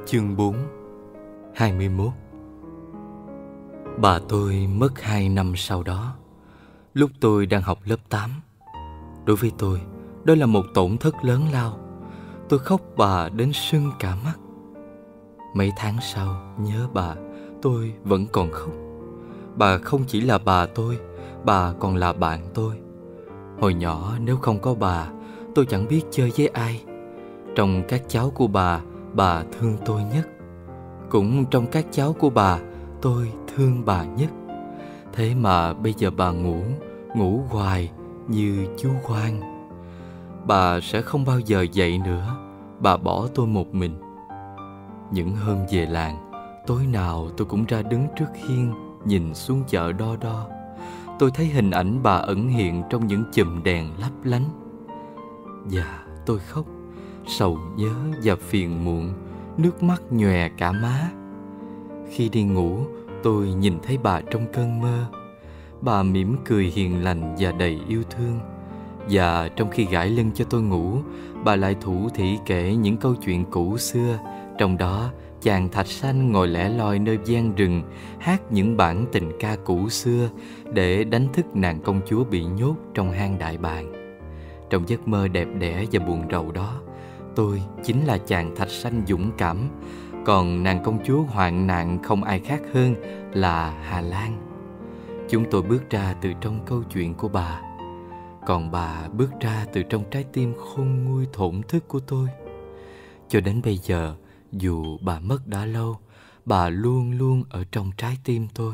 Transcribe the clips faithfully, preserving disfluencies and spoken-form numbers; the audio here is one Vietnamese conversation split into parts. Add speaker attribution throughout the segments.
Speaker 1: Chương bốn. hai mươi mốt. Bà tôi mất hai năm sau đó, lúc tôi đang học lớp tám. Đối với tôi, đó là một tổn thất lớn lao. Tôi khóc bà đến sưng cả mắt. Mấy tháng sau, nhớ bà, tôi vẫn còn khóc. Bà không chỉ là bà tôi, bà còn là bạn tôi. Hồi nhỏ nếu không có bà, tôi chẳng biết chơi với ai. Trong các cháu của bà, bà thương tôi nhất. Cũng trong các cháu của bà, tôi thương bà nhất. Thế mà bây giờ bà ngủ, ngủ hoài như chú Quang. Bà sẽ không bao giờ dậy nữa. Bà bỏ tôi một mình. Những hôm về làng, tối nào tôi cũng ra đứng trước hiên, nhìn xuống chợ đo đo. Tôi thấy hình ảnh bà ẩn hiện trong những chùm đèn lấp lánh. Và tôi khóc, sầu nhớ và phiền muộn, nước mắt nhòe cả má. Khi đi ngủ, tôi nhìn thấy bà trong cơn mơ. Bà mỉm cười hiền lành và đầy yêu thương. Và trong khi gãi lưng cho tôi ngủ, bà lại thủ thỉ kể những câu chuyện cũ xưa. Trong đó, chàng Thạch Sanh ngồi lẻ loi nơi gian rừng, hát những bản tình ca cũ xưa để đánh thức nàng công chúa bị nhốt trong hang đại bàng. Trong giấc mơ đẹp đẽ và buồn rầu đó, tôi chính là chàng Thạch Sanh dũng cảm, còn nàng công chúa hoạn nạn không ai khác hơn là Hà Lan. Chúng tôi bước ra từ trong câu chuyện của bà, còn bà bước ra từ trong trái tim khôn nguôi thổn thức của tôi. Cho đến bây giờ, dù bà mất đã lâu, bà luôn luôn ở trong trái tim tôi.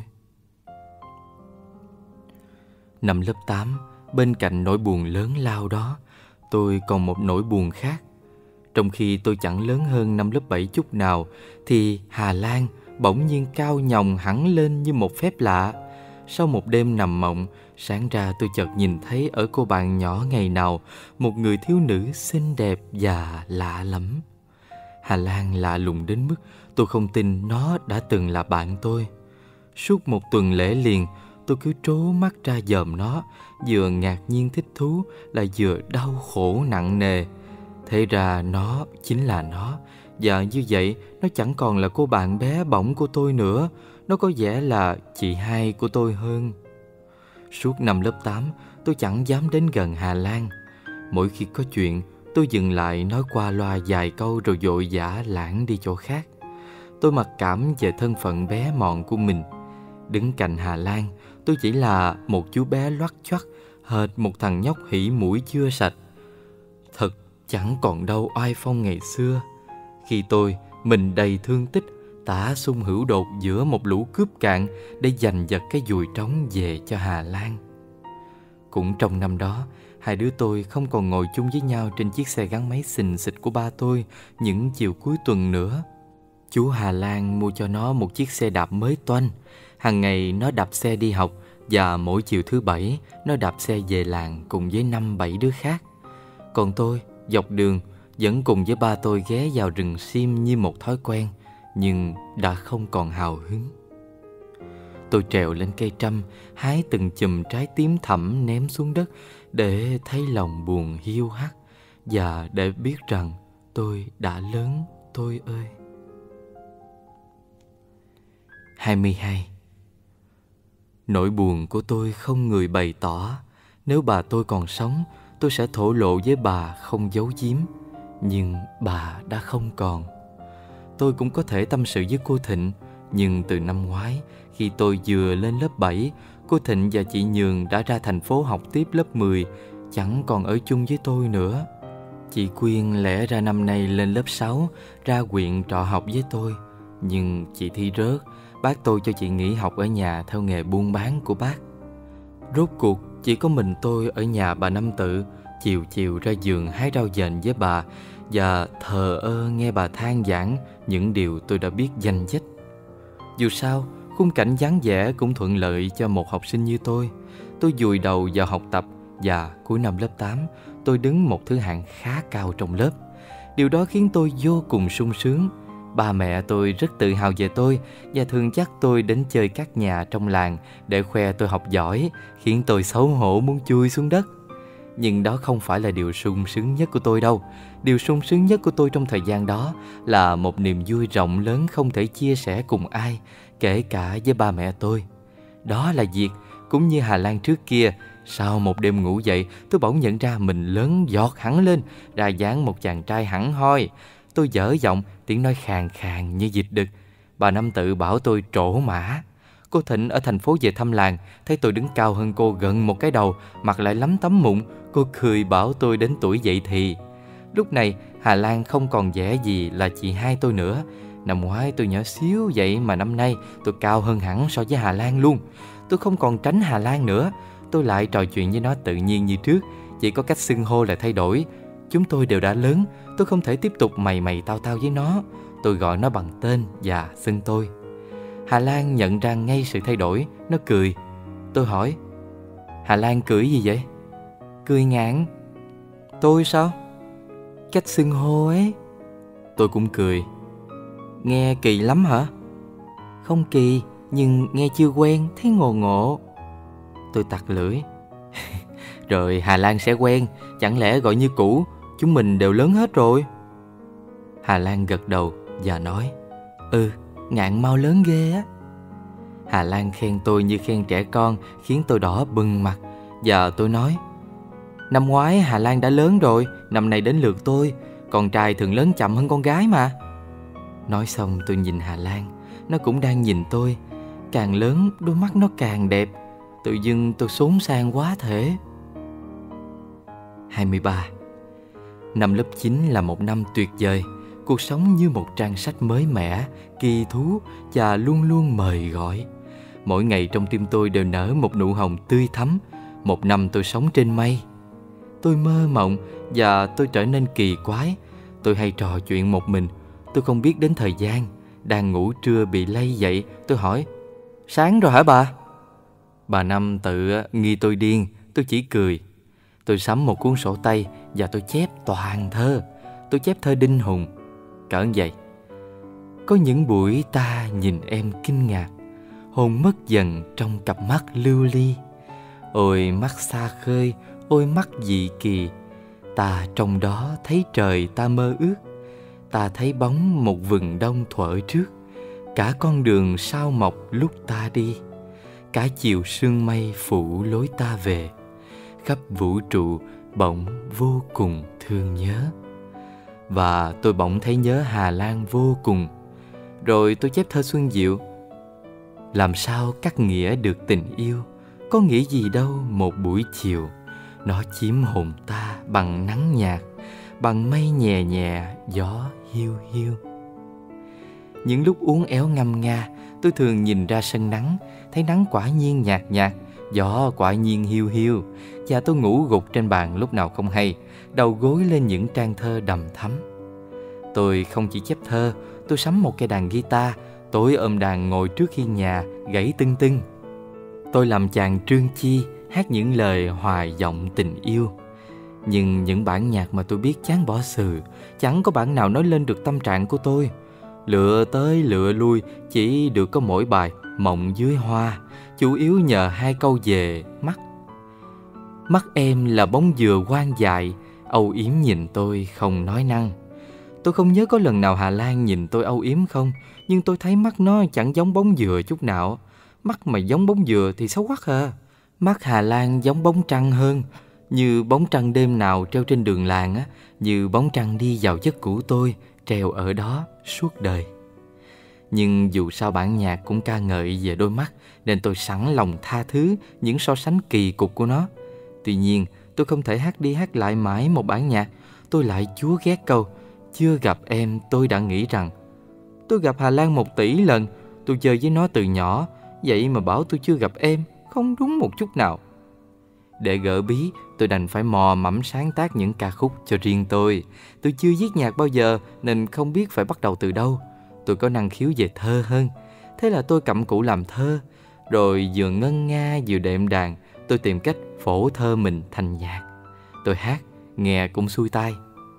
Speaker 1: Năm lớp tám, bên cạnh nỗi buồn lớn lao đó, tôi còn một nỗi buồn khác. Trong khi tôi chẳng lớn hơn năm lớp bảy chút nào, thì Hà Lan bỗng nhiên cao nhồng hẳn lên như một phép lạ. Sau một đêm nằm mộng, sáng ra tôi chợt nhìn thấy ở cô bạn nhỏ ngày nào một người thiếu nữ xinh đẹp và lạ lẫm. Hà Lan lạ lùng đến mức tôi không tin nó đã từng là bạn tôi. Suốt một tuần lễ liền, tôi cứ trố mắt ra dòm nó, vừa ngạc nhiên thích thú lại vừa đau khổ nặng nề. Thế ra nó chính là nó, và như vậy nó chẳng còn là cô bạn bé bỏng của tôi nữa. Nó có vẻ là chị hai của tôi hơn. Suốt năm lớp tám, tôi chẳng dám đến gần Hà Lan. Mỗi khi có chuyện, tôi dừng lại nói qua loa vài câu rồi vội vã lảng đi chỗ khác. Tôi mặc cảm về thân phận bé mọn của mình. Đứng cạnh Hà Lan, tôi chỉ là một chú bé loắt choắt, hệt một thằng nhóc hỉ mũi chưa sạch. Thật chẳng còn đâu oai phong ngày xưa, khi tôi, mình đầy thương tích, tả sung hữu đột giữa một lũ cướp cạn để giành giật cái dùi trống về cho Hà Lan. Cũng trong năm đó, hai đứa tôi không còn ngồi chung với nhau trên chiếc xe gắn máy xình xịch của ba tôi những chiều cuối tuần nữa. Chú Hà Lan mua cho nó một chiếc xe đạp mới toanh. Hàng ngày nó đạp xe đi học, và mỗi chiều thứ bảy nó đạp xe về làng cùng với năm bảy đứa khác. Còn tôi, dọc đường, vẫn cùng với ba tôi ghé vào rừng sim như một thói quen, nhưng đã không còn hào hứng. Tôi trèo lên cây trâm, hái từng chùm trái tím thẳm ném xuống đất để thấy lòng buồn hiu hắt, và để biết rằng tôi đã lớn, tôi ơi. hai mươi hai. Nỗi buồn của tôi không người bày tỏ. Nếu bà tôi còn sống, tôi sẽ thổ lộ với bà không giấu giếm. Nhưng bà đã không còn. Tôi cũng có thể tâm sự với cô Thịnh. Nhưng từ năm ngoái, khi tôi vừa lên lớp bảy, cô Thịnh và chị Nhường đã ra thành phố học tiếp lớp mười, chẳng còn ở chung với tôi nữa. Chị Quyên lẽ ra năm nay lên lớp sáu, ra huyện trọ học với tôi. Nhưng chị thi rớt, bác tôi cho chị nghỉ học ở nhà theo nghề buôn bán của bác. Rốt cuộc chỉ có mình tôi ở nhà bà Năm Tự, chiều chiều ra vườn hái rau dền với bà, và thờ ơ nghe bà than vãn những điều tôi đã biết danh dách. Dù sao, khung cảnh vắng vẻ cũng thuận lợi cho một học sinh như tôi. Tôi vùi đầu vào học tập, và cuối năm lớp tám, tôi đứng một thứ hạng khá cao trong lớp. Điều đó khiến tôi vô cùng sung sướng. Ba mẹ tôi rất tự hào về tôi và thường dắt tôi đến chơi các nhà trong làng để khoe tôi học giỏi, khiến tôi xấu hổ muốn chui xuống đất. Nhưng đó không phải là điều sung sướng nhất của tôi đâu. Điều sung sướng nhất của tôi trong thời gian đó là một niềm vui rộng lớn không thể chia sẻ cùng ai, kể cả với ba mẹ tôi. Đó là việc, cũng như Hà Lan trước kia, sau một đêm ngủ dậy, tôi bỗng nhận ra mình lớn giọt hẳn lên, ra dáng một chàng trai hẳn hoi. Tôi dở giọng, tiếng nói khàn khàn như dịch đực. Bà Năm Tự bảo tôi trổ mã. Cô Thịnh ở thành phố về thăm làng, thấy tôi đứng cao hơn cô gần một cái đầu, mặt lại lắm tấm mụn. Cô cười bảo tôi đến tuổi dậy thì. Lúc này Hà Lan không còn vẻ gì là chị hai tôi nữa. Năm ngoái tôi nhỏ xíu vậy mà năm nay tôi cao hơn hẳn so với Hà Lan luôn. Tôi không còn tránh Hà Lan nữa. Tôi lại trò chuyện với nó tự nhiên như trước, chỉ có cách xưng hô là thay đổi. Chúng tôi đều đã lớn, tôi không thể tiếp tục mày mày tao tao với nó. Tôi gọi nó bằng tên và xưng tôi. Hà Lan nhận ra ngay sự thay đổi, nó cười. Tôi hỏi, Hà Lan cười gì vậy? Cười ngạn. Tôi sao? Cách xưng hô ấy. Tôi cũng cười. Nghe kỳ lắm hả? Không kỳ, nhưng nghe chưa quen, thấy ngộ ngộ. Tôi tặc lưỡi. Rồi Hà Lan sẽ quen, chẳng lẽ gọi như cũ, chúng mình đều lớn hết rồi. Hà Lan gật đầu và nói, ừ, ngạn mau lớn ghê á. Hà Lan khen tôi như khen trẻ con, khiến tôi đỏ bừng mặt. Và tôi nói, năm ngoái Hà Lan đã lớn rồi, năm nay đến lượt tôi. Con trai thường lớn chậm hơn con gái mà. Nói xong tôi nhìn Hà Lan, nó cũng đang nhìn tôi. Càng lớn đôi mắt nó càng đẹp. Tự dưng tôi xốn sang quá thể. hai mươi ba. Năm lớp chín là một năm tuyệt vời. Cuộc sống như một trang sách mới mẻ, kỳ thú và luôn luôn mời gọi. Mỗi ngày trong tim tôi đều nở một nụ hồng tươi thắm. Một năm tôi sống trên mây. Tôi mơ mộng và tôi trở nên kỳ quái. Tôi hay trò chuyện một mình. Tôi không biết đến thời gian. Đang ngủ trưa bị lay dậy, tôi hỏi, sáng rồi hả bà? Bà Năm Tự nghi tôi điên. Tôi chỉ cười. Tôi sắm một cuốn sổ tay và tôi chép toàn thơ. Tôi chép thơ Đinh Hùng cỡ vậy. Có những buổi ta nhìn em kinh ngạc, hồn mất dần trong cặp mắt lưu ly. Ôi mắt xa khơi, ôi mắt dị kỳ. Ta trong đó thấy trời ta mơ ước. Ta thấy bóng một vừng đông thuở trước. Cả con đường sao mọc lúc ta đi. Cả chiều sương mây phủ lối ta về. Khắp vũ trụ bỗng vô cùng thương nhớ. Và tôi bỗng thấy nhớ Hà Lan vô cùng. Rồi tôi chép thơ Xuân Diệu. Làm sao cắt nghĩa được tình yêu, có nghĩa gì đâu một buổi chiều. Nó chiếm hồn ta bằng nắng nhạt, bằng mây nhẹ nhẹ, gió hiu hiu. Những lúc uốn éo ngâm nga, tôi thường nhìn ra sân nắng, thấy nắng quả nhiên nhạt nhạt, gió quả nhiên hiu hiu. Và tôi ngủ gục trên bàn lúc nào không hay, đầu gối lên những trang thơ đầm thắm. Tôi không chỉ chép thơ, tôi sắm một cây đàn guitar, tối ôm đàn ngồi trước hiên nhà, gảy tưng tưng. Tôi làm chàng Trương Chi, hát những lời hòa giọng tình yêu. Nhưng những bản nhạc mà tôi biết chán bỏ xừ, chẳng có bản nào nói lên được tâm trạng của tôi. Lựa tới lựa lui, chỉ được có mỗi bài Mộng Dưới Hoa, chủ yếu nhờ hai câu về mắt. Mắt em là bóng dừa quang dại, âu yếm nhìn tôi không nói năng. Tôi không nhớ có lần nào Hà Lan nhìn tôi âu yếm không, nhưng tôi thấy mắt nó chẳng giống bóng dừa chút nào. Mắt mà giống bóng dừa thì xấu quắc à. Mắt Hà Lan giống bóng trăng hơn, như bóng trăng đêm nào treo trên đường làng á, như bóng trăng đi vào giấc cũ tôi, treo ở đó suốt đời. Nhưng dù sao bản nhạc cũng ca ngợi về đôi mắt, nên tôi sẵn lòng tha thứ những so sánh kỳ cục của nó. Tuy nhiên, tôi không thể hát đi hát lại mãi một bản nhạc. Tôi lại chúa ghét câu chưa gặp em tôi đã nghĩ rằng. Tôi gặp Hà Lan một tỷ lần, tôi chơi với nó từ nhỏ, vậy mà bảo tôi chưa gặp em, không đúng một chút nào. Để gỡ bí, tôi đành phải mò mẫm sáng tác những ca khúc cho riêng tôi. Tôi chưa viết nhạc bao giờ nên không biết phải bắt đầu từ đâu. Tôi có năng khiếu về thơ hơn. Thế là tôi cặm cụi làm thơ. Rồi vừa ngân nga vừa đệm đàn, tôi tìm cách phổ thơ mình thành nhạc. Tôi hát, nghe cũng xuôi tai.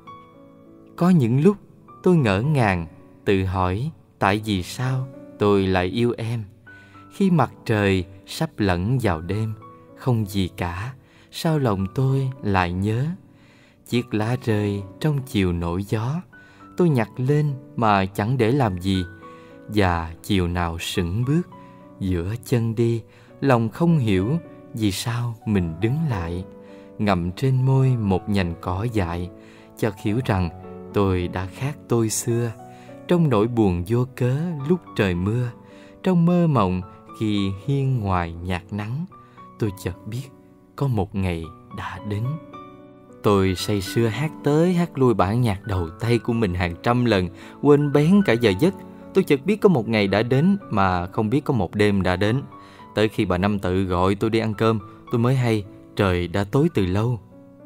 Speaker 1: Có những lúc tôi ngỡ ngàng, tự hỏi tại vì sao tôi lại yêu em. Khi mặt trời sắp lẫn vào đêm, không gì cả, sao lòng tôi lại nhớ. Chiếc lá rơi trong chiều nổi gió, tôi nhặt lên mà chẳng để làm gì. Và chiều nào sững bước giữa chân đi, lòng không hiểu vì sao mình đứng lại, ngậm trên môi một nhành cỏ dại, chợt hiểu rằng tôi đã khác tôi xưa. Trong nỗi buồn vô cớ lúc trời mưa, trong mơ mộng khi hiên ngoài nhạt nắng, tôi chợt biết có một ngày đã đến. Tôi say sưa hát tới hát lui bản nhạc đầu tay của mình hàng trăm lần, quên bén cả giờ giấc. Tôi chợt biết có một ngày đã đến mà không biết có một đêm đã đến. Tới khi bà Năm Tự gọi tôi đi ăn cơm, tôi mới hay trời đã tối từ lâu.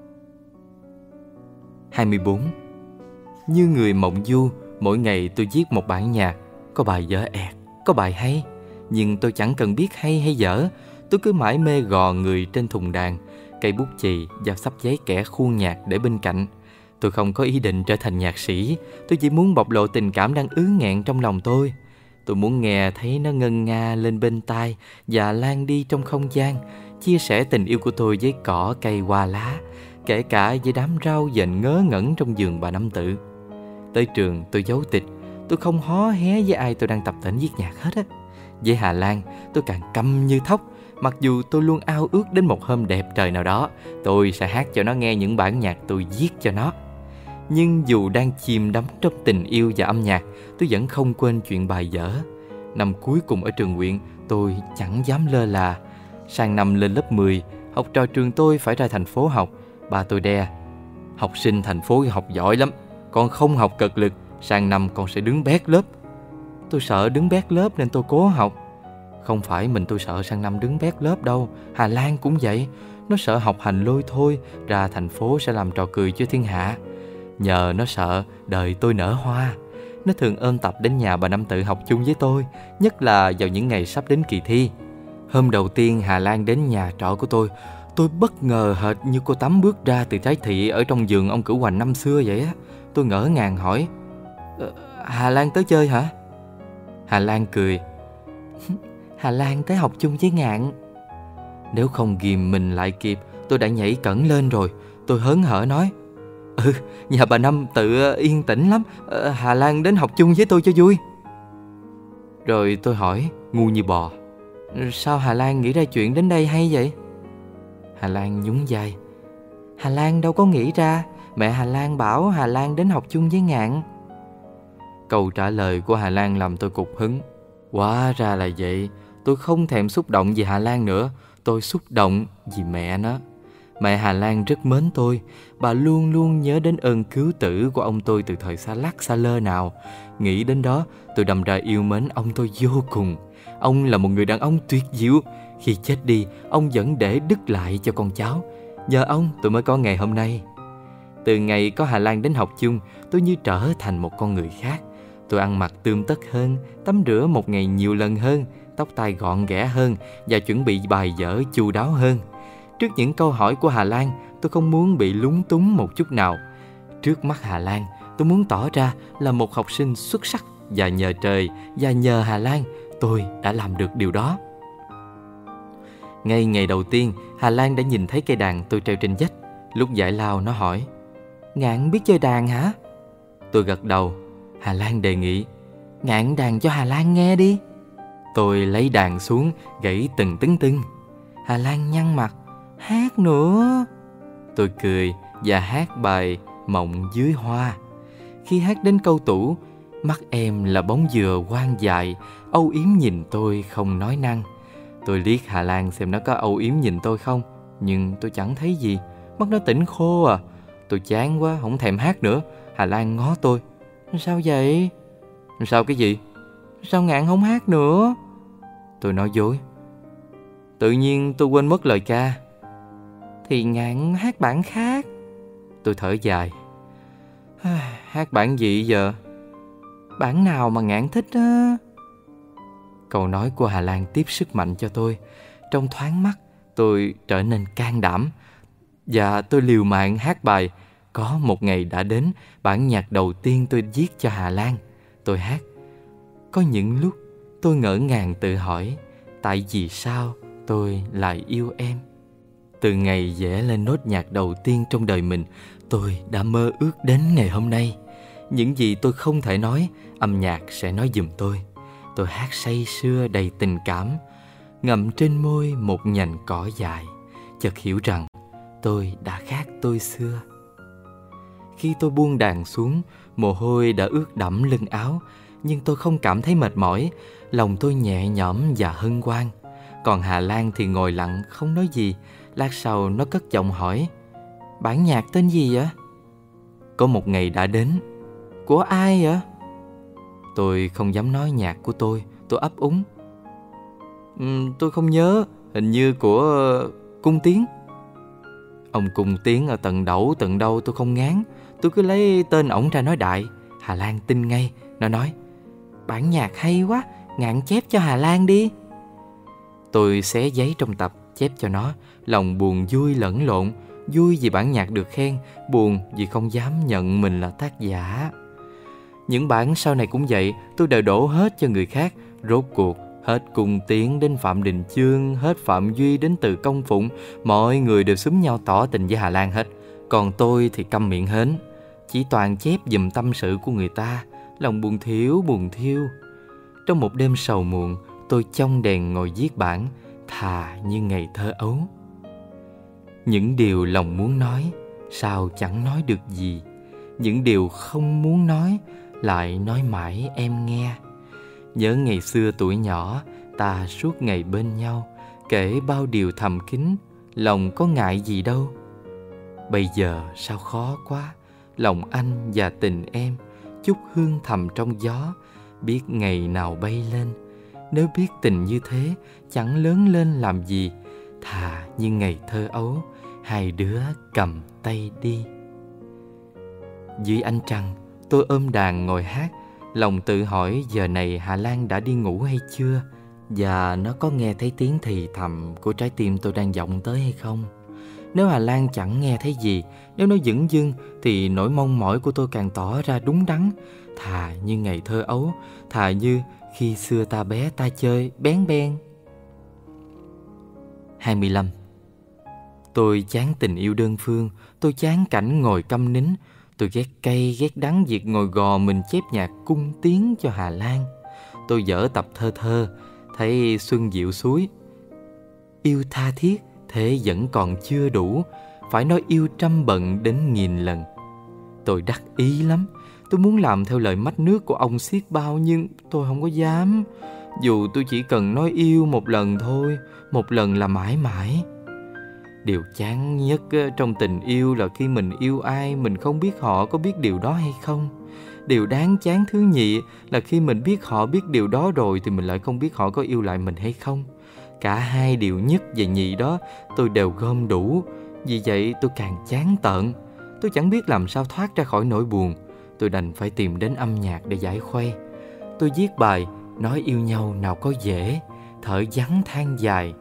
Speaker 1: hai mươi bốn. Như người mộng du, mỗi ngày tôi viết một bản nhạc. Có bài dở ẹt, có bài hay, nhưng tôi chẳng cần biết hay hay dở. Tôi cứ mãi mê gò người trên thùng đàn, cây bút chì và sắp giấy kẻ khuôn nhạc để bên cạnh. Tôi không có ý định trở thành nhạc sĩ. Tôi chỉ muốn bộc lộ tình cảm đang ứ nghẹn trong lòng tôi. Tôi muốn nghe thấy nó ngân nga lên bên tai và lan đi trong không gian, chia sẻ tình yêu của tôi với cỏ cây hoa lá, kể cả với đám rau dền ngớ ngẩn trong vườn bà Năm Tự. Tới trường tôi giấu tịch, tôi không hó hé với ai tôi đang tập tễnh viết nhạc hết á. Với Hà Lan tôi càng câm như thóc, mặc dù tôi luôn ao ước đến một hôm đẹp trời nào đó tôi sẽ hát cho nó nghe những bản nhạc tôi viết cho nó. Nhưng dù đang chìm đắm trong tình yêu và âm nhạc, tôi vẫn không quên chuyện bài dở. Năm cuối cùng ở trường huyện, tôi chẳng dám lơ là. Sang năm lên lớp mười, học trò trường tôi phải ra thành phố học. Ba tôi đe: học sinh thành phố học giỏi lắm, con không học cật lực, sang năm con sẽ đứng bét lớp. Tôi sợ đứng bét lớp nên tôi cố học. Không phải mình tôi sợ sang năm đứng bét lớp đâu, Hà Lan cũng vậy. Nó sợ học hành lôi thôi, ra thành phố sẽ làm trò cười cho thiên hạ. Nhờ nó sợ đời tôi nở hoa, nó thường ôm tập đến nhà bà Năm Tự học chung với tôi, nhất là vào những ngày sắp đến kỳ thi. Hôm đầu tiên Hà Lan đến nhà trọ của tôi, tôi bất ngờ hệt như cô Tắm bước ra từ trái thị ở trong vườn ông Cửu Hoành năm xưa vậy á. Tôi ngỡ ngàng hỏi: ờ, Hà Lan tới chơi hả? Hà Lan cười: Hà Lan tới học chung với Ngạn. Nếu không ghìm mình lại kịp, tôi đã nhảy cẫng lên rồi. Tôi hớn hở nói: Ừ, nhà bà Năm Tự yên tĩnh lắm, Hà Lan đến học chung với tôi cho vui. Rồi tôi hỏi ngu như bò: Sao Hà Lan nghĩ ra chuyện đến đây hay vậy? Hà Lan nhún vai: Hà Lan đâu có nghĩ ra, mẹ Hà Lan bảo Hà Lan đến học chung với Ngạn. Câu trả lời của Hà Lan làm tôi cục hứng. Hóa ra là vậy. Tôi không thèm xúc động vì Hà Lan nữa, tôi xúc động vì mẹ nó. Mẹ Hà Lan rất mến tôi. Bà luôn luôn nhớ đến ơn cứu tử của ông tôi từ thời xa lắc xa lơ nào. Nghĩ đến đó, tôi đâm ra yêu mến ông tôi vô cùng. Ông là một người đàn ông tuyệt diệu. Khi chết đi, ông vẫn để đứt lại cho con cháu. Nhờ ông tôi mới có ngày hôm nay. Từ ngày có Hà Lan đến học chung, tôi như trở thành một con người khác. Tôi ăn mặc tươm tất hơn, tắm rửa một ngày nhiều lần hơn, tóc tai gọn ghẽ hơn và chuẩn bị bài vở chu đáo hơn. Trước những câu hỏi của Hà Lan, tôi không muốn bị lúng túng một chút nào. Trước mắt Hà Lan, tôi muốn tỏ ra là một học sinh xuất sắc, và nhờ trời và nhờ Hà Lan, tôi đã làm được điều đó. Ngay ngày đầu tiên, Hà Lan đã nhìn thấy cây đàn tôi treo trên vách. Lúc giải lao nó hỏi: Ngạn biết chơi đàn hả? Tôi gật đầu. Hà Lan đề nghị: Ngạn đàn cho Hà Lan nghe đi. Tôi lấy đàn xuống, gãy từng tưng tưng. Hà Lan nhăn mặt: Hát nữa. Tôi cười và hát bài Mộng Dưới Hoa. Khi hát đến câu tủ: Mắt em là bóng dừa quang dại, âu yếm nhìn tôi không nói năng. Tôi liếc Hà Lan xem nó có âu yếm nhìn tôi không, nhưng tôi chẳng thấy gì. Mắt nó tỉnh khô à. Tôi chán quá, không thèm hát nữa. Hà Lan ngó tôi: Sao vậy? Sao cái gì? Sao Ngạn không hát nữa? Tôi nói dối: Tự nhiên tôi quên mất lời ca. Thì Ngạn hát bản khác. Tôi thở dài: Hát bản gì giờ? Bản nào mà Ngạn thích á. Câu nói của Hà Lan tiếp sức mạnh cho tôi. Trong thoáng mắt, tôi trở nên can đảm, và tôi liều mạng hát bài Có Một Ngày Đã Đến, bản nhạc đầu tiên tôi viết cho Hà Lan. Tôi hát: Có những lúc tôi ngỡ ngàng tự hỏi, tại vì sao tôi lại yêu em. Từ ngày vẽ lên nốt nhạc đầu tiên trong đời mình, tôi đã mơ ước đến ngày hôm nay. Những gì tôi không thể nói, âm nhạc sẽ nói giùm tôi. Tôi hát say sưa đầy tình cảm, ngậm trên môi một nhành cỏ dại, chợt hiểu rằng tôi đã khác tôi xưa. Khi tôi buông đàn xuống, mồ hôi đã ướt đẫm lưng áo, nhưng tôi không cảm thấy mệt mỏi, lòng tôi nhẹ nhõm và hân hoan. Còn Hà Lan thì ngồi lặng không nói gì. Lát sau nó cất giọng hỏi: "Bản nhạc tên gì vậy?" Có một ngày đã đến. "Của ai vậy?" Tôi không dám nói nhạc của tôi. Tôi ấp úng: uhm, "Tôi không nhớ, hình như của uh, Cung Tiến." Ông Cung Tiến ở tận đẩu tận đâu tôi không ngán. Tôi cứ lấy tên ổng ra nói đại. Hà Lan tin ngay. Nó nói: "Bản nhạc hay quá, Ngạn chép cho Hà Lan đi." Tôi xé giấy trong tập chép cho nó. Lòng buồn vui lẫn lộn. Vui vì bản nhạc được khen, buồn vì không dám nhận mình là tác giả. Những bản sau này cũng vậy, tôi đều đổ hết cho người khác. Rốt cuộc hết Cung Tiến đến Phạm Đình Chương, hết Phạm Duy đến Từ Công Phụng, mọi người đều xúm nhau tỏ tình với Hà Lan hết. Còn tôi thì câm miệng hến, chỉ toàn chép giùm tâm sự của người ta. Lòng buồn thiểu buồn thiêu. Trong một đêm sầu muộn, tôi trong đèn ngồi viết bản Thà Như Ngày Thơ Ấu. Những điều lòng muốn nói, sao chẳng nói được gì. Những điều không muốn nói, lại nói mãi em nghe. Nhớ ngày xưa tuổi nhỏ, ta suốt ngày bên nhau, kể bao điều thầm kín, lòng có ngại gì đâu. Bây giờ sao khó quá, lòng anh và tình em, chút hương thầm trong gió, biết ngày nào bay lên. Nếu biết tình như thế, chẳng lớn lên làm gì. Thà như ngày thơ ấu, hai đứa cầm tay đi. Dưới ánh trăng, tôi ôm đàn ngồi hát, lòng tự hỏi giờ này Hà Lan đã đi ngủ hay chưa, và nó có nghe thấy tiếng thì thầm của trái tim tôi đang vọng tới hay không. Nếu Hà Lan chẳng nghe thấy gì, nếu nó dửng dưng, thì nỗi mong mỏi của tôi càng tỏ ra đúng đắn. Thà như ngày thơ ấu, thà như khi xưa ta bé ta chơi bén ben. hai mươi lăm. Tôi chán tình yêu đơn phương. Tôi chán cảnh ngồi câm nín. Tôi ghét cay ghét đắng việc ngồi gò mình chép nhạc Cung Tiến cho Hà Lan. Tôi dở tập thơ thơ, thấy xuân diệu suối. Yêu tha thiết, thế vẫn còn chưa đủ, phải nói yêu trăm bận đến nghìn lần. Tôi đắc ý lắm. Tôi muốn làm theo lời mách nước của ông Xiết Bao, nhưng tôi không có dám. Dù tôi chỉ cần nói yêu một lần thôi, một lần là mãi mãi. Điều chán nhất trong tình yêu là khi mình yêu ai, mình không biết họ có biết điều đó hay không. Điều đáng chán thứ nhì là khi mình biết họ biết điều đó rồi thì mình lại không biết họ có yêu lại mình hay không. Cả hai điều nhất và nhì đó tôi đều gom đủ. Vì vậy tôi càng chán tợn. Tôi chẳng biết làm sao thoát ra khỏi nỗi buồn. Tôi đành phải tìm đến âm nhạc để giải khuây. Tôi viết bài nói yêu nhau nào có dễ, thở vắng than dài.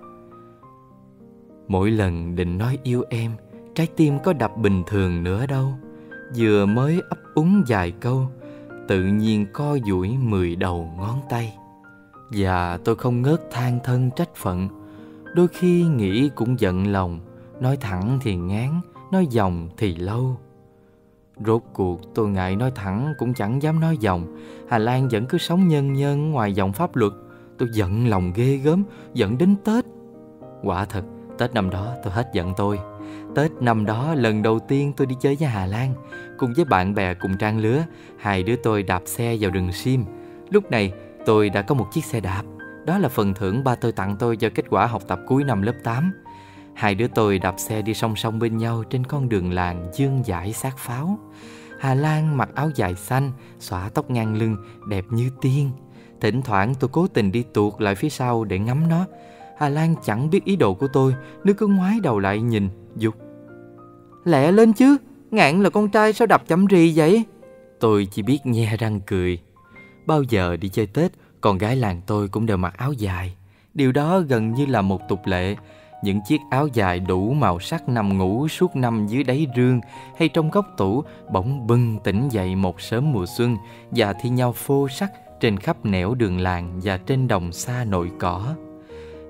Speaker 1: Mỗi lần định nói yêu em, trái tim có đập bình thường nữa đâu. Vừa mới ấp úng vài câu, tự nhiên co duỗi mười đầu ngón tay. Và tôi không ngớt than thân trách phận. Đôi khi nghĩ cũng giận lòng, nói thẳng thì ngán, nói vòng thì lâu. Rốt cuộc tôi ngại nói thẳng cũng chẳng dám nói vòng. Hà Lan vẫn cứ sống nhân nhân ngoài vòng pháp luật. Tôi giận lòng ghê gớm, giận đến Tết. Quả thật, Tết năm đó tôi hết giận tôi. Tết năm đó lần đầu tiên tôi đi chơi với Hà Lan, cùng với bạn bè cùng trang lứa. Hai đứa tôi đạp xe vào rừng sim. Lúc này tôi đã có một chiếc xe đạp. Đó là phần thưởng ba tôi tặng tôi cho kết quả học tập cuối năm lớp tám. Hai đứa tôi đạp xe đi song song bên nhau trên con đường làng dương dải xác pháo. Hà Lan mặc áo dài xanh, xõa tóc ngang lưng, đẹp như tiên. Thỉnh thoảng tôi cố tình đi tuột lại phía sau để ngắm nó. Hà Lan chẳng biết ý đồ của tôi, nó cứ ngoái đầu lại nhìn, giục: "Lẹ lên chứ, Ngạn là con trai sao đạp chậm rì vậy?" Tôi chỉ biết nhe răng cười. Bao giờ đi chơi Tết, con gái làng tôi cũng đều mặc áo dài. Điều đó gần như là một tục lệ. Những chiếc áo dài đủ màu sắc nằm ngủ suốt năm dưới đáy rương hay trong góc tủ bỗng bừng tỉnh dậy một sớm mùa xuân và thi nhau phô sắc trên khắp nẻo đường làng và trên đồng xa nội cỏ.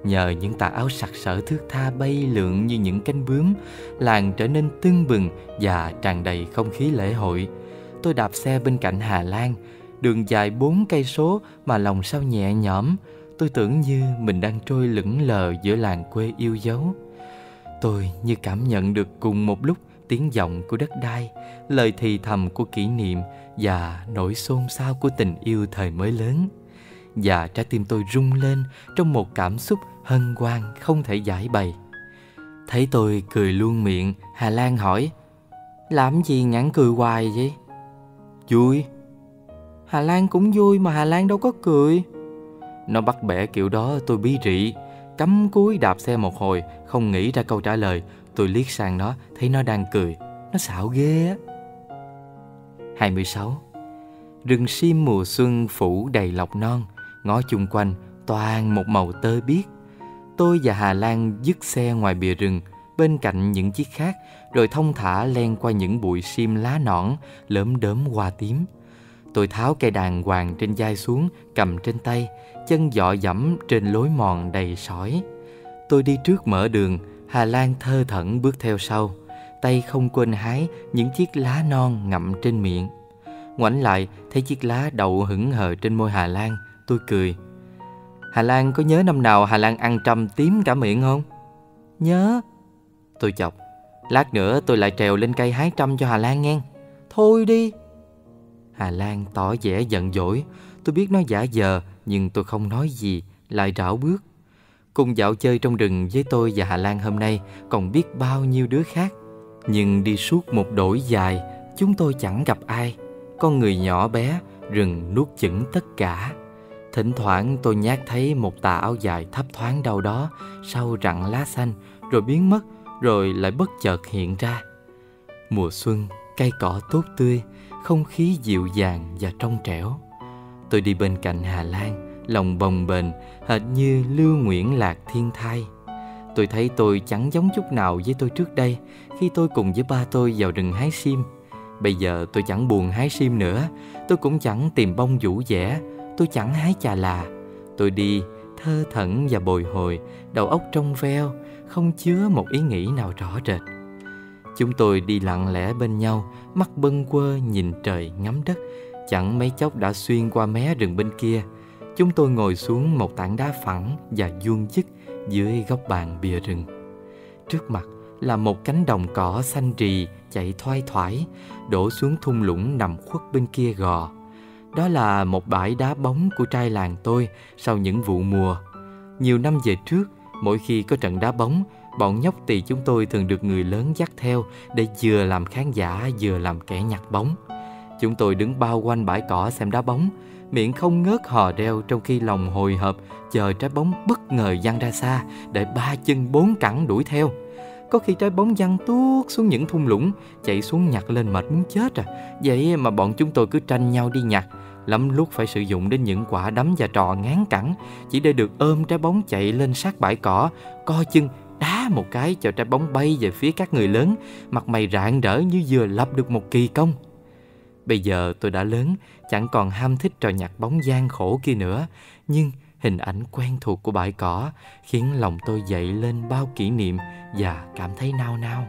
Speaker 1: Nhờ những tà áo sặc sỡ thướt tha bay lượn như những cánh bướm, làng trở nên tưng bừng và tràn đầy không khí lễ hội. Tôi đạp xe bên cạnh Hà Lan, đường dài bốn cây số mà lòng sao nhẹ nhõm. Tôi tưởng như mình đang trôi lững lờ giữa làng quê yêu dấu. Tôi như cảm nhận được cùng một lúc tiếng vọng của đất đai, lời thì thầm của kỷ niệm và nỗi xôn xao của tình yêu thời mới lớn. Và trái tim tôi rung lên trong một cảm xúc hân hoan không thể giải bày. Thấy tôi cười luôn miệng, Hà Lan hỏi: làm gì ngãn cười hoài vậy? Vui. Hà Lan cũng vui mà Hà Lan đâu có cười. Nó bắt bẻ kiểu đó tôi bí rị, cắm cúi đạp xe một hồi, không nghĩ ra câu trả lời. Tôi liếc sang nó, thấy nó đang cười. Nó xạo ghê á. hai mươi sáu. Rừng sim mùa xuân phủ đầy lộc non, ngó chung quanh toàn một màu tơ biếc. Tôi và Hà Lan dứt xe ngoài bìa rừng, bên cạnh những chiếc khác, rồi thong thả len qua những bụi sim lá nõn, lởm đớm hoa tím. Tôi tháo cây đàn hoàng trên vai xuống, cầm trên tay, chân dọ dẫm trên lối mòn đầy sỏi. Tôi đi trước mở đường, Hà Lan thơ thẩn bước theo sau, tay không quên hái những chiếc lá non ngậm trên miệng. Ngoảnh lại thấy chiếc lá đậu hững hờ trên môi Hà Lan, tôi cười. Hà Lan có nhớ năm nào Hà Lan ăn trăm tím cả miệng không? Nhớ. Tôi chọc. Lát nữa tôi lại trèo lên cây hái trăm cho Hà Lan nghe. Thôi đi. Hà Lan tỏ vẻ giận dỗi. Tôi biết nó giả vờ, nhưng tôi không nói gì, lại rảo bước. Cùng dạo chơi trong rừng với tôi và Hà Lan hôm nay còn biết bao nhiêu đứa khác. Nhưng đi suốt một đỗi dài, chúng tôi chẳng gặp ai. Con người nhỏ bé, rừng nuốt chửng tất cả. Thỉnh thoảng tôi nhát thấy một tà áo dài thấp thoáng đâu đó sau rặng lá xanh, rồi biến mất, rồi lại bất chợt hiện ra. Mùa xuân, cây cỏ tốt tươi, không khí dịu dàng và trong trẻo. Tôi đi bên cạnh Hà Lan, lòng bồng bềnh, hệt như Lưu Nguyễn Lạc thiên thai. Tôi thấy tôi chẳng giống chút nào với tôi trước đây, khi tôi cùng với ba tôi vào rừng hái sim. Bây giờ tôi chẳng buồn hái sim nữa, tôi cũng chẳng tìm bông vũ vẽ, tôi chẳng hái chà là. Tôi đi thơ thẩn và bồi hồi, đầu óc trong veo, không chứa một ý nghĩ nào rõ rệt. Chúng tôi đi lặng lẽ bên nhau, mắt bâng quơ nhìn trời ngắm đất. Chẳng mấy chốc đã xuyên qua mé rừng bên kia. Chúng tôi ngồi xuống một tảng đá phẳng và vuông vức dưới góc bàn bìa rừng. Trước mặt là một cánh đồng cỏ xanh rì chạy thoai thoải, đổ xuống thung lũng nằm khuất bên kia gò. Đó là một bãi đá bóng của trai làng tôi sau những vụ mùa. Nhiều năm về trước, mỗi khi có trận đá bóng, bọn nhóc tỳ chúng tôi thường được người lớn dắt theo để vừa làm khán giả vừa làm kẻ nhặt bóng. Chúng tôi đứng bao quanh bãi cỏ xem đá bóng, miệng không ngớt hò reo trong khi lòng hồi hộp chờ trái bóng bất ngờ văng ra xa để ba chân bốn cẳng đuổi theo. Có khi trái bóng văng tuốt xuống những thung lũng, chạy xuống nhặt lên mệt muốn chết à. Vậy mà bọn chúng tôi cứ tranh nhau đi nhặt, lắm lúc phải sử dụng đến những quả đấm và trò ngán cẳng, chỉ để được ôm trái bóng chạy lên sát bãi cỏ, co chân đá một cái cho trái bóng bay về phía các người lớn, mặt mày rạng rỡ như vừa lập được một kỳ công. Bây giờ tôi đã lớn, chẳng còn ham thích trò nhặt bóng gian khổ kia nữa, nhưng hình ảnh quen thuộc của bãi cỏ khiến lòng tôi dậy lên bao kỷ niệm và cảm thấy nao nao.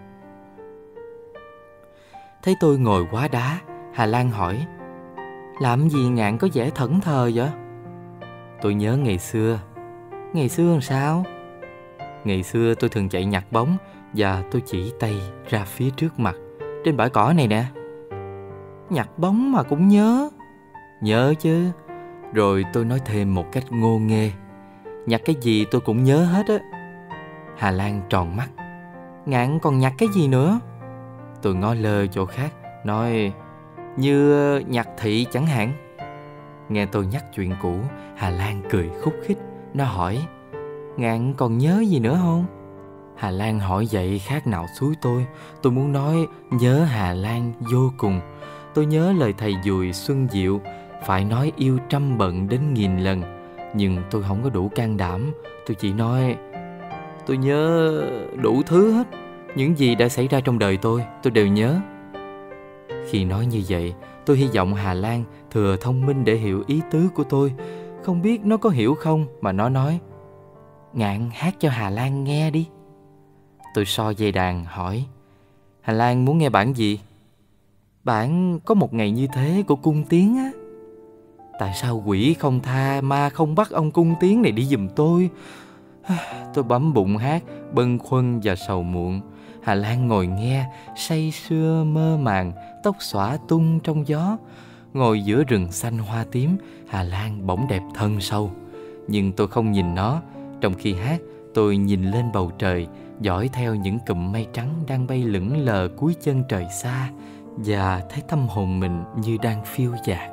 Speaker 1: Thấy tôi ngồi quá đá, Hà Lan hỏi: làm gì ngạn có vẻ thẫn thờ vậy? Tôi nhớ ngày xưa. Ngày xưa làm sao? Ngày xưa tôi thường chạy nhặt bóng, và tôi chỉ tay ra phía trước mặt, trên bãi cỏ này nè. Nhặt bóng mà cũng nhớ? Nhớ chứ. Rồi tôi nói thêm một cách ngô nghê: nhặt cái gì tôi cũng nhớ hết á. Hà Lan tròn mắt: ngạn còn nhặt cái gì nữa? Tôi ngó lơ chỗ khác, nói: như nhặt thị chẳng hạn. Nghe tôi nhắc chuyện cũ, Hà Lan cười khúc khích. Nó hỏi: ngạn còn nhớ gì nữa không? Hà Lan hỏi vậy khác nào xúi tôi. Tôi muốn nói nhớ Hà Lan vô cùng. Tôi nhớ lời thầy Dùi Xuân Diệu, phải nói yêu trăm bận đến nghìn lần. Nhưng tôi không có đủ can đảm. Tôi chỉ nói: tôi nhớ đủ thứ hết. Những gì đã xảy ra trong đời tôi, tôi đều nhớ. Khi nói như vậy, tôi hy vọng Hà Lan thừa thông minh để hiểu ý tứ của tôi. Không biết nó có hiểu không mà nó nói: Ngạn hát cho Hà Lan nghe đi. Tôi so dây đàn hỏi, Hà Lan muốn nghe bản gì? Bản Có Một Ngày Như Thế của Cung Tiến á. Tại sao quỷ không tha ma không bắt ông Cung Tiến này đi giùm tôi? Tôi bấm bụng hát, bâng khuâng và sầu muộn. Hà Lan ngồi nghe, say sưa mơ màng, tóc xõa tung trong gió. Ngồi giữa rừng xanh hoa tím, Hà Lan bỗng đẹp thân sâu. Nhưng tôi không nhìn nó. Trong khi hát, tôi nhìn lên bầu trời, dõi theo những cụm mây trắng đang bay lững lờ cuối chân trời xa, và thấy tâm hồn mình như đang phiêu dạt.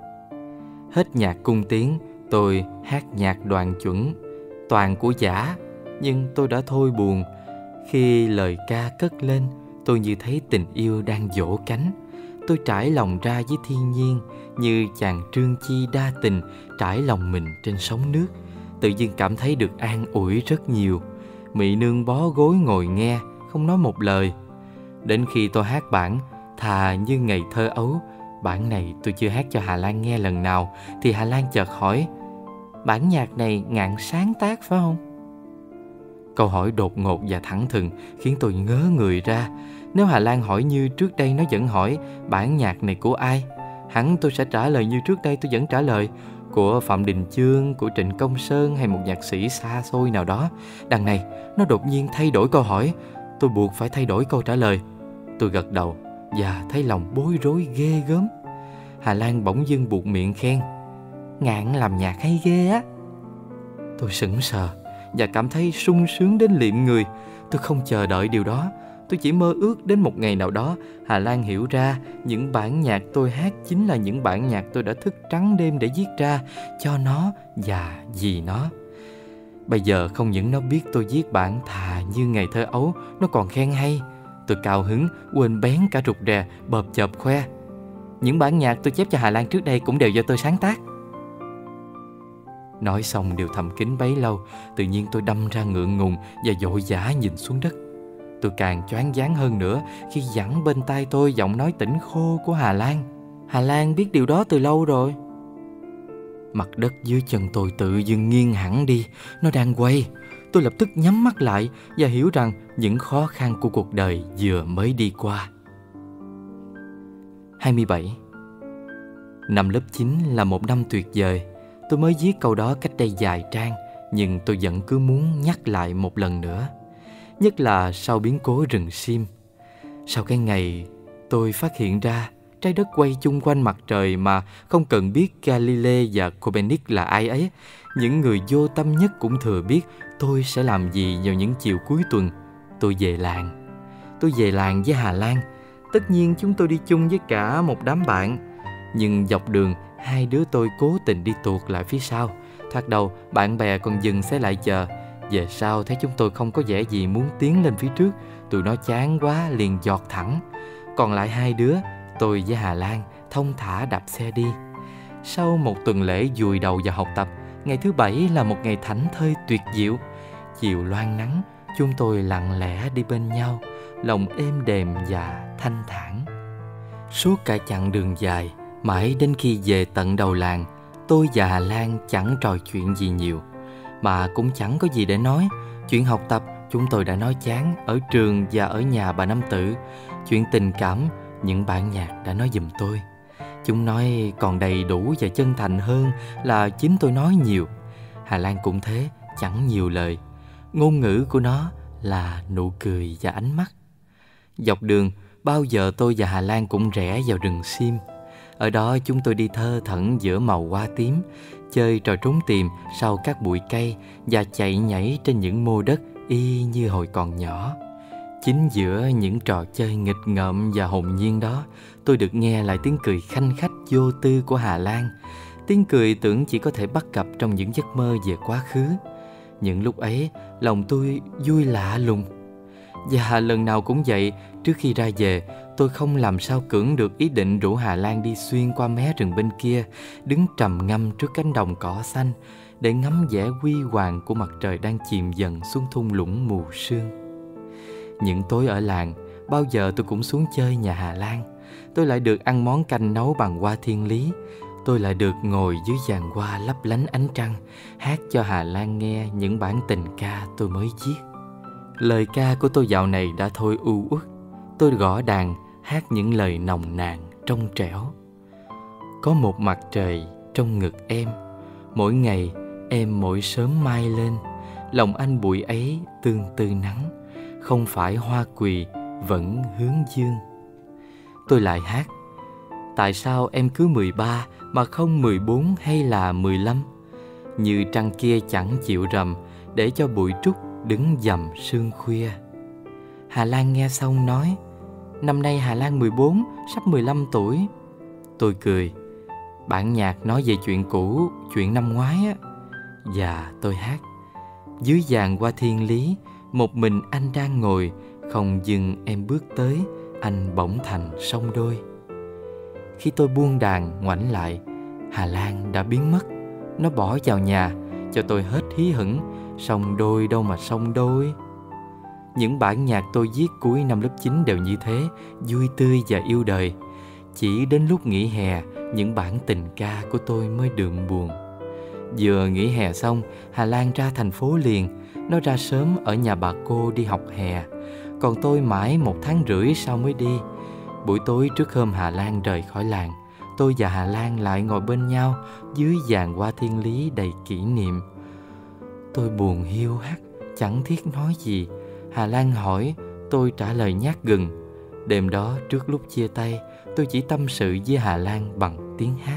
Speaker 1: Hết nhạc Cung Tiến, tôi hát nhạc Đoàn Chuẩn, toàn của giả. Nhưng tôi đã thôi buồn. Khi lời ca cất lên, tôi như thấy tình yêu đang vỗ cánh. Tôi trải lòng ra với thiên nhiên, như chàng Trương Chi đa tình trải lòng mình trên sóng nước. Tự nhiên cảm thấy được an ủi rất nhiều. Mị nương bó gối ngồi nghe, không nói một lời. Đến khi tôi hát bản Thà Như Ngày Thơ Ấu, bản này tôi chưa hát cho Hà Lan nghe lần nào, thì Hà Lan chợt hỏi, bản nhạc này Ngạn sáng tác phải không? Câu hỏi đột ngột và thẳng thừng khiến tôi ngớ người ra. Nếu Hà Lan hỏi như trước đây nó vẫn hỏi bản nhạc này của ai, hẳn tôi sẽ trả lời như trước đây tôi vẫn trả lời, của Phạm Đình Chương, của Trịnh Công Sơn hay một nhạc sĩ xa xôi nào đó. Đằng này nó đột nhiên thay đổi câu hỏi, tôi buộc phải thay đổi câu trả lời. Tôi gật đầu và thấy lòng bối rối ghê gớm. Hà Lan bỗng dưng buột miệng khen, Ngạn làm nhạc hay ghê á. Tôi sững sờ và cảm thấy sung sướng đến liệm người. Tôi không chờ đợi điều đó. Tôi chỉ mơ ước đến một ngày nào đó Hà Lan hiểu ra những bản nhạc tôi hát chính là những bản nhạc tôi đã thức trắng đêm để viết ra cho nó và vì nó. Bây giờ không những nó biết tôi viết bản Thà Như Ngày Thơ Ấu, nó còn khen hay. Tôi cao hứng, quên bén cả rụt rè, bợp chợp khoe, những bản nhạc tôi chép cho Hà Lan trước đây cũng đều do tôi sáng tác. Nói xong điều thầm kín bấy lâu, tự nhiên tôi đâm ra ngượng ngùng và vội vã nhìn xuống đất. Tôi càng choáng váng hơn nữa khi vẳng bên tai tôi giọng nói tỉnh khô của Hà Lan. Hà Lan biết điều đó từ lâu rồi. Mặt đất dưới chân tôi tự dưng nghiêng hẳn đi, nó đang quay. Tôi lập tức nhắm mắt lại và hiểu rằng những khó khăn của cuộc đời vừa mới đi qua. hai mươi bảy. Năm lớp chín là một năm tuyệt vời. Tôi mới viết câu đó cách đây vài trang, nhưng tôi vẫn cứ muốn nhắc lại một lần nữa. Nhất là sau biến cố rừng Sim. Sau cái ngày tôi phát hiện ra trái đất quay chung quanh mặt trời mà không cần biết Galilei và Copernic là ai ấy, những người vô tâm nhất cũng thừa biết tôi sẽ làm gì vào những chiều cuối tuần. Tôi về làng. Tôi về làng với Hà Lan. Tất nhiên chúng tôi đi chung với cả một đám bạn. Nhưng dọc đường, hai đứa tôi cố tình đi tuột lại phía sau. Thoạt đầu, bạn bè còn dừng xe lại chờ. Về sau thấy chúng tôi không có vẻ gì muốn tiến lên phía trước, tụi nó chán quá liền giọt thẳng. Còn lại hai đứa, tôi với Hà Lan, thông thả đạp xe đi. Sau một tuần lễ vùi đầu vào học tập, ngày thứ bảy là một ngày thảnh thơi tuyệt diệu. Chiều loang nắng, chúng tôi lặng lẽ đi bên nhau, lòng êm đềm và thanh thản. Suốt cả chặng đường dài, mãi đến khi về tận đầu làng, tôi và Hà Lan chẳng trò chuyện gì nhiều. Mà cũng chẳng có gì để nói. Chuyện học tập chúng tôi đã nói chán ở trường và ở nhà bà Năm Tử. Chuyện tình cảm, những bản nhạc đã nói giùm tôi. Chúng nói còn đầy đủ và chân thành hơn là chính tôi nói nhiều. Hà Lan cũng thế, chẳng nhiều lời. Ngôn ngữ của nó là nụ cười và ánh mắt. Dọc đường, bao giờ tôi và Hà Lan cũng rẽ vào rừng Sim. Ở đó chúng tôi đi thơ thẩn giữa màu hoa tím, chơi trò trốn tìm sau các bụi cây và chạy nhảy trên những mô đất y như hồi còn nhỏ. Chính giữa những trò chơi nghịch ngợm và hồn nhiên đó, tôi được nghe lại tiếng cười khanh khách vô tư của Hà Lan. Tiếng cười tưởng chỉ có thể bắt gặp trong những giấc mơ về quá khứ. Những lúc ấy, lòng tôi vui lạ lùng. Và lần nào cũng vậy, trước khi ra về, tôi không làm sao cưỡng được ý định rủ Hà Lan đi xuyên qua mé rừng bên kia, đứng trầm ngâm trước cánh đồng cỏ xanh, để ngắm vẻ huy hoàng của mặt trời đang chìm dần xuống thung lũng mù sương. Những tối ở làng, bao giờ tôi cũng xuống chơi nhà Hà Lan. Tôi lại được ăn món canh nấu bằng hoa thiên lý. tôi lại được ngồi dưới giàn hoa lấp lánh ánh trăng, hát cho Hà Lan nghe những bản tình ca tôi mới viết. Lời ca của tôi dạo này đã thôi u uất. Tôi gõ đàn, hát những lời nồng nàn, trong trẻo. Có một mặt trời trong ngực em, mỗi ngày em mỗi sớm mai lên, lòng anh bụi ấy tương tư nắng, không phải hoa quỳ vẫn hướng dương. Tôi lại hát: tại sao em cứ mười ba mà không mười bốn hay là mười lăm? Như trăng kia chẳng chịu rằm, để cho bụi trúc đứng dầm sương khuya. Hà Lan nghe xong nói: năm nay Hà Lan mười bốn, sắp mười lăm tuổi. Tôi cười: bản nhạc nói về chuyện cũ, chuyện năm ngoái á. Và tôi hát: dưới giàn hoa thiên lý, một mình anh đang ngồi, không dừng em bước tới, anh bỗng thành song đôi. Khi tôi buông đàn ngoảnh lại, Hà Lan đã biến mất. Nó bỏ vào nhà, cho tôi hết hí hửng. Song đôi đâu mà song đôi. Những bản nhạc tôi viết cuối năm lớp chín đều như thế, vui tươi và yêu đời. Chỉ đến lúc nghỉ hè, những bản tình ca của tôi mới đượm buồn. Vừa nghỉ hè xong, Hà Lan ra thành phố liền. Nó ra sớm ở nhà bà cô đi học hè, còn tôi mãi một tháng rưỡi sau mới đi. Buổi tối trước hôm Hà Lan rời khỏi làng, tôi và Hà Lan lại ngồi bên nhau dưới giàn hoa thiên lý đầy kỷ niệm. Tôi buồn hiu hắt, chẳng thiết nói gì. Hà Lan hỏi, tôi trả lời nhát gừng. Đêm đó trước lúc chia tay, tôi chỉ tâm sự với Hà Lan bằng tiếng hát.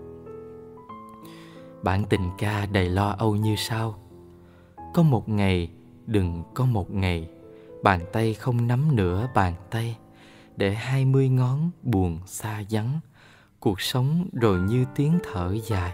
Speaker 1: Bản tình ca đầy lo âu như sau: có một ngày, đừng có một ngày, bàn tay không nắm nửa bàn tay, để hai mươi ngón buồn xa vắng, cuộc sống rồi như tiếng thở dài.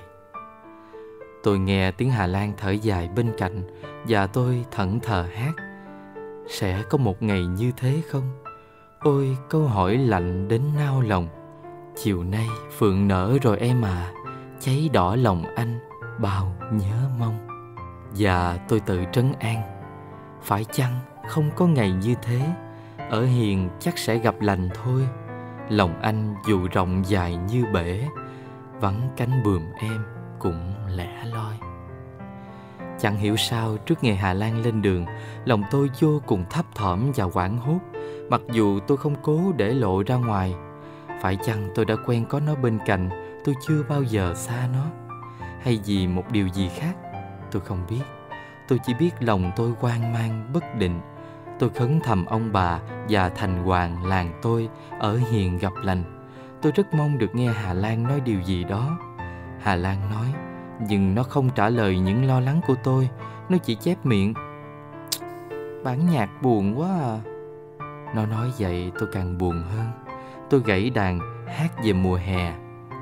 Speaker 1: Tôi nghe tiếng Hà Lan thở dài bên cạnh, và tôi thẫn thờ hát: sẽ có một ngày như thế không? Ôi câu hỏi lạnh đến nao lòng. Chiều nay phượng nở rồi em à, cháy đỏ lòng anh bao nhớ mong. Và tôi tự trấn an: phải chăng không có ngày như thế, ở hiền chắc sẽ gặp lành thôi. Lòng anh dù rộng dài như bể, vắng cánh bườm em cũng lẻ loi. Chẳng hiểu sao trước ngày Hà Lan lên đường, lòng tôi vô cùng thấp thỏm và hoảng hốt, mặc dù tôi không cố để lộ ra ngoài. Phải chăng tôi đã quen có nó bên cạnh, tôi chưa bao giờ xa nó? Hay vì một điều gì khác? Tôi không biết. Tôi chỉ biết lòng tôi hoang mang bất định. Tôi khấn thầm ông bà và thành hoàng làng tôi ở hiền gặp lành. Tôi rất mong được nghe Hà Lan nói điều gì đó. Hà Lan nói, nhưng nó không trả lời những lo lắng của tôi. Nó chỉ chép miệng: bản nhạc buồn quá à. Nó nói vậy tôi càng buồn hơn. Tôi gảy đàn hát về mùa hè.